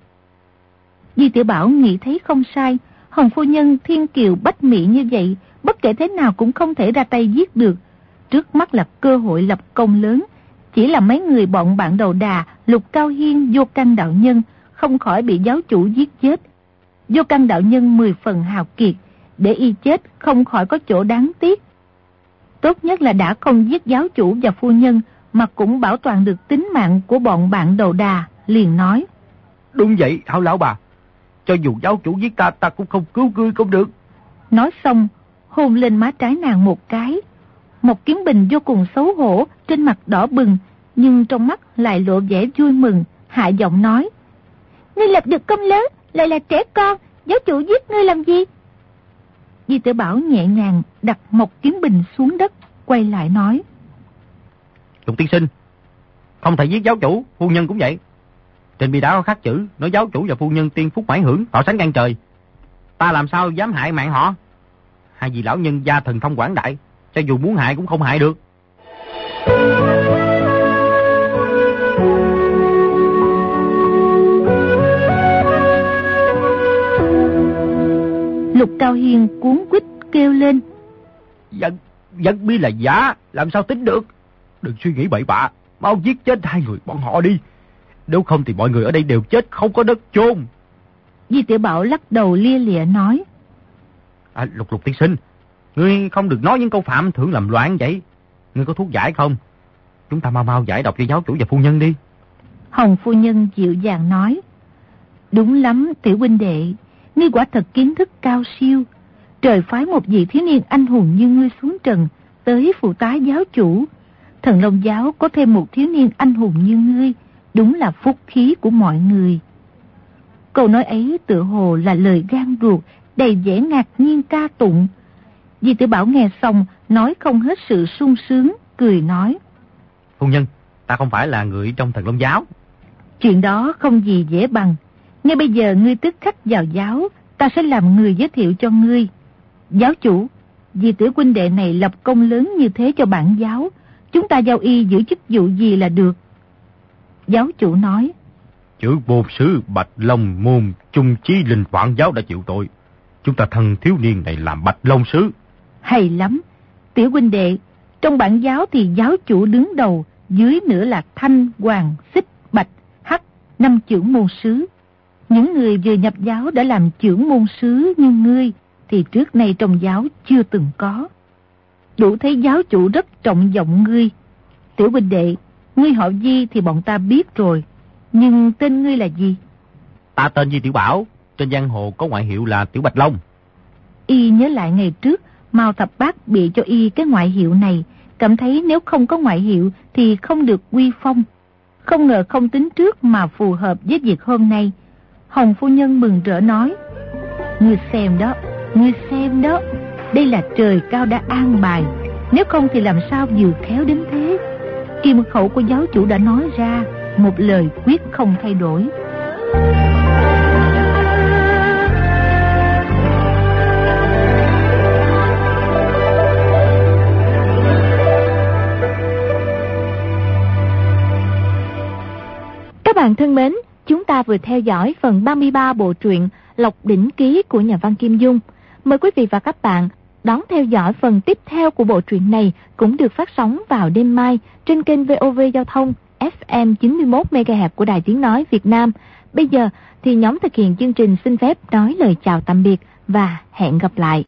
A: Di Tiểu Bảo nghĩ thấy không sai, Hồng phu nhân thiên kiều bách mỹ như vậy, bất kể thế nào cũng không thể ra tay giết được. Trước mắt là cơ hội lập công lớn, chỉ là mấy người bọn bạn đầu đà, Lục Cao Hiên, Vô Căn đạo nhân không khỏi bị giáo chủ giết chết. Vô Căn đạo nhân mười phần hào kiệt, để y chết không khỏi có chỗ đáng tiếc. Tốt nhất là đã không giết giáo chủ và phu nhân, mà cũng bảo toàn được tính mạng của bọn bạn đầu đà, liền nói.
B: Đúng vậy, Hảo lão bà. Cho dù giáo chủ giết ta, ta cũng không cứu ngươi không được.
A: Nói xong, hôn lên má trái nàng một cái. Một Kiếm Bình vô cùng xấu hổ, trên mặt đỏ bừng, nhưng trong mắt lại lộ vẻ vui mừng, hạ giọng nói. Ngươi lập được công lớn, lại là trẻ con, giáo chủ giết ngươi làm gì? Di Tiểu Bảo nhẹ nhàng đặt một Kiếm Bình xuống đất, quay lại nói.
B: Lục tiên sinh, không thể giết giáo chủ, phu nhân cũng vậy. Trên bia đá có khắc chữ, nói giáo chủ và phu nhân tiên phúc mãn hưởng, họ sánh ngang trời. Ta làm sao dám hại mạng họ? Hai vị lão nhân gia thần thông quảng đại, cho dù muốn hại cũng không hại được.
A: Lục Cao Hiên cuống quýt kêu lên.
B: Dân, dân bia là giả, làm sao tính được? Đừng suy nghĩ bậy bạ, mau giết chết hai người bọn họ đi. Nếu không thì mọi người ở đây đều chết, không có đất chôn.
A: Di Tiểu Bảo lắc đầu lia lịa nói.
B: À, Lục Lục tiên sinh, ngươi không được nói những câu phạm thượng làm loạn vậy. Ngươi có thuốc giải không? Chúng ta mau mau giải độc cho giáo chủ và phu nhân đi.
A: Hồng phu nhân dịu dàng nói. Đúng lắm tiểu huynh đệ, ngươi quả thật kiến thức cao siêu. Trời phái một vị thiếu niên anh hùng như ngươi xuống trần, tới phụ tá giáo chủ. Thần Long giáo có thêm một thiếu niên anh hùng như ngươi, đúng là phúc khí của mọi người. Câu nói ấy tựa hồ là lời gan ruột, đầy vẻ ngạc nhiên ca tụng. Di Tiểu Bảo nghe xong, nói không hết sự sung sướng, cười nói.
B: Phu nhân, ta không phải là người trong Thần Long giáo.
A: Chuyện đó không gì dễ bằng. Ngay bây giờ ngươi tức khắc vào giáo, ta sẽ làm người giới thiệu cho ngươi. Giáo chủ, vì tiểu huynh đệ này lập công lớn như thế cho bản giáo, chúng ta giao y giữ chức vụ gì là được. Giáo chủ nói.
B: Chữ bột sứ Bạch Long môn trung chí linh vạn giáo đã chịu tội. Chúng ta thân thiếu niên này làm Bạch Long sứ.
A: Hay lắm. Tiểu huynh đệ, trong bản giáo thì giáo chủ đứng đầu, dưới nữa là Thanh, Hoàng, Xích, Bạch, Hắc, năm trưởng môn sứ. Những người vừa nhập giáo đã làm trưởng môn sứ như ngươi thì trước nay trong giáo chưa từng có. Đủ thấy giáo chủ rất trọng vọng ngươi. Tiểu huynh đệ, ngươi họ Di thì bọn ta biết rồi, nhưng tên ngươi là gì?
B: Ta tên Di Tiểu Bảo, trên giang hồ có ngoại hiệu là Tiểu Bạch Long.
A: Y nhớ lại ngày trước Mao Thập Bát bị cho y cái ngoại hiệu này, cảm thấy nếu không có ngoại hiệu thì không được uy phong. Không ngờ không tính trước mà phù hợp với việc hôm nay. Hồng phu nhân mừng rỡ nói. Ngươi xem đó, ngươi xem đó, đây là trời cao đã an bài, nếu không thì làm sao vừa khéo đến thế. Kim khẩu của giáo chủ đã nói ra, một lời quyết không thay đổi.
C: Các bạn thân mến, chúng ta vừa theo dõi phần ba mươi ba bộ truyện Lộc Đỉnh Ký của nhà văn Kim Dung. Mời quý vị và các bạn đón theo dõi phần tiếp theo của bộ truyện này, cũng được phát sóng vào đêm mai trên kênh vê o vê Giao thông ép em chín mươi mốt mê ga héc của Đài Tiếng Nói Việt Nam. Bây giờ thì nhóm thực hiện chương trình xin phép nói lời chào tạm biệt và hẹn gặp lại.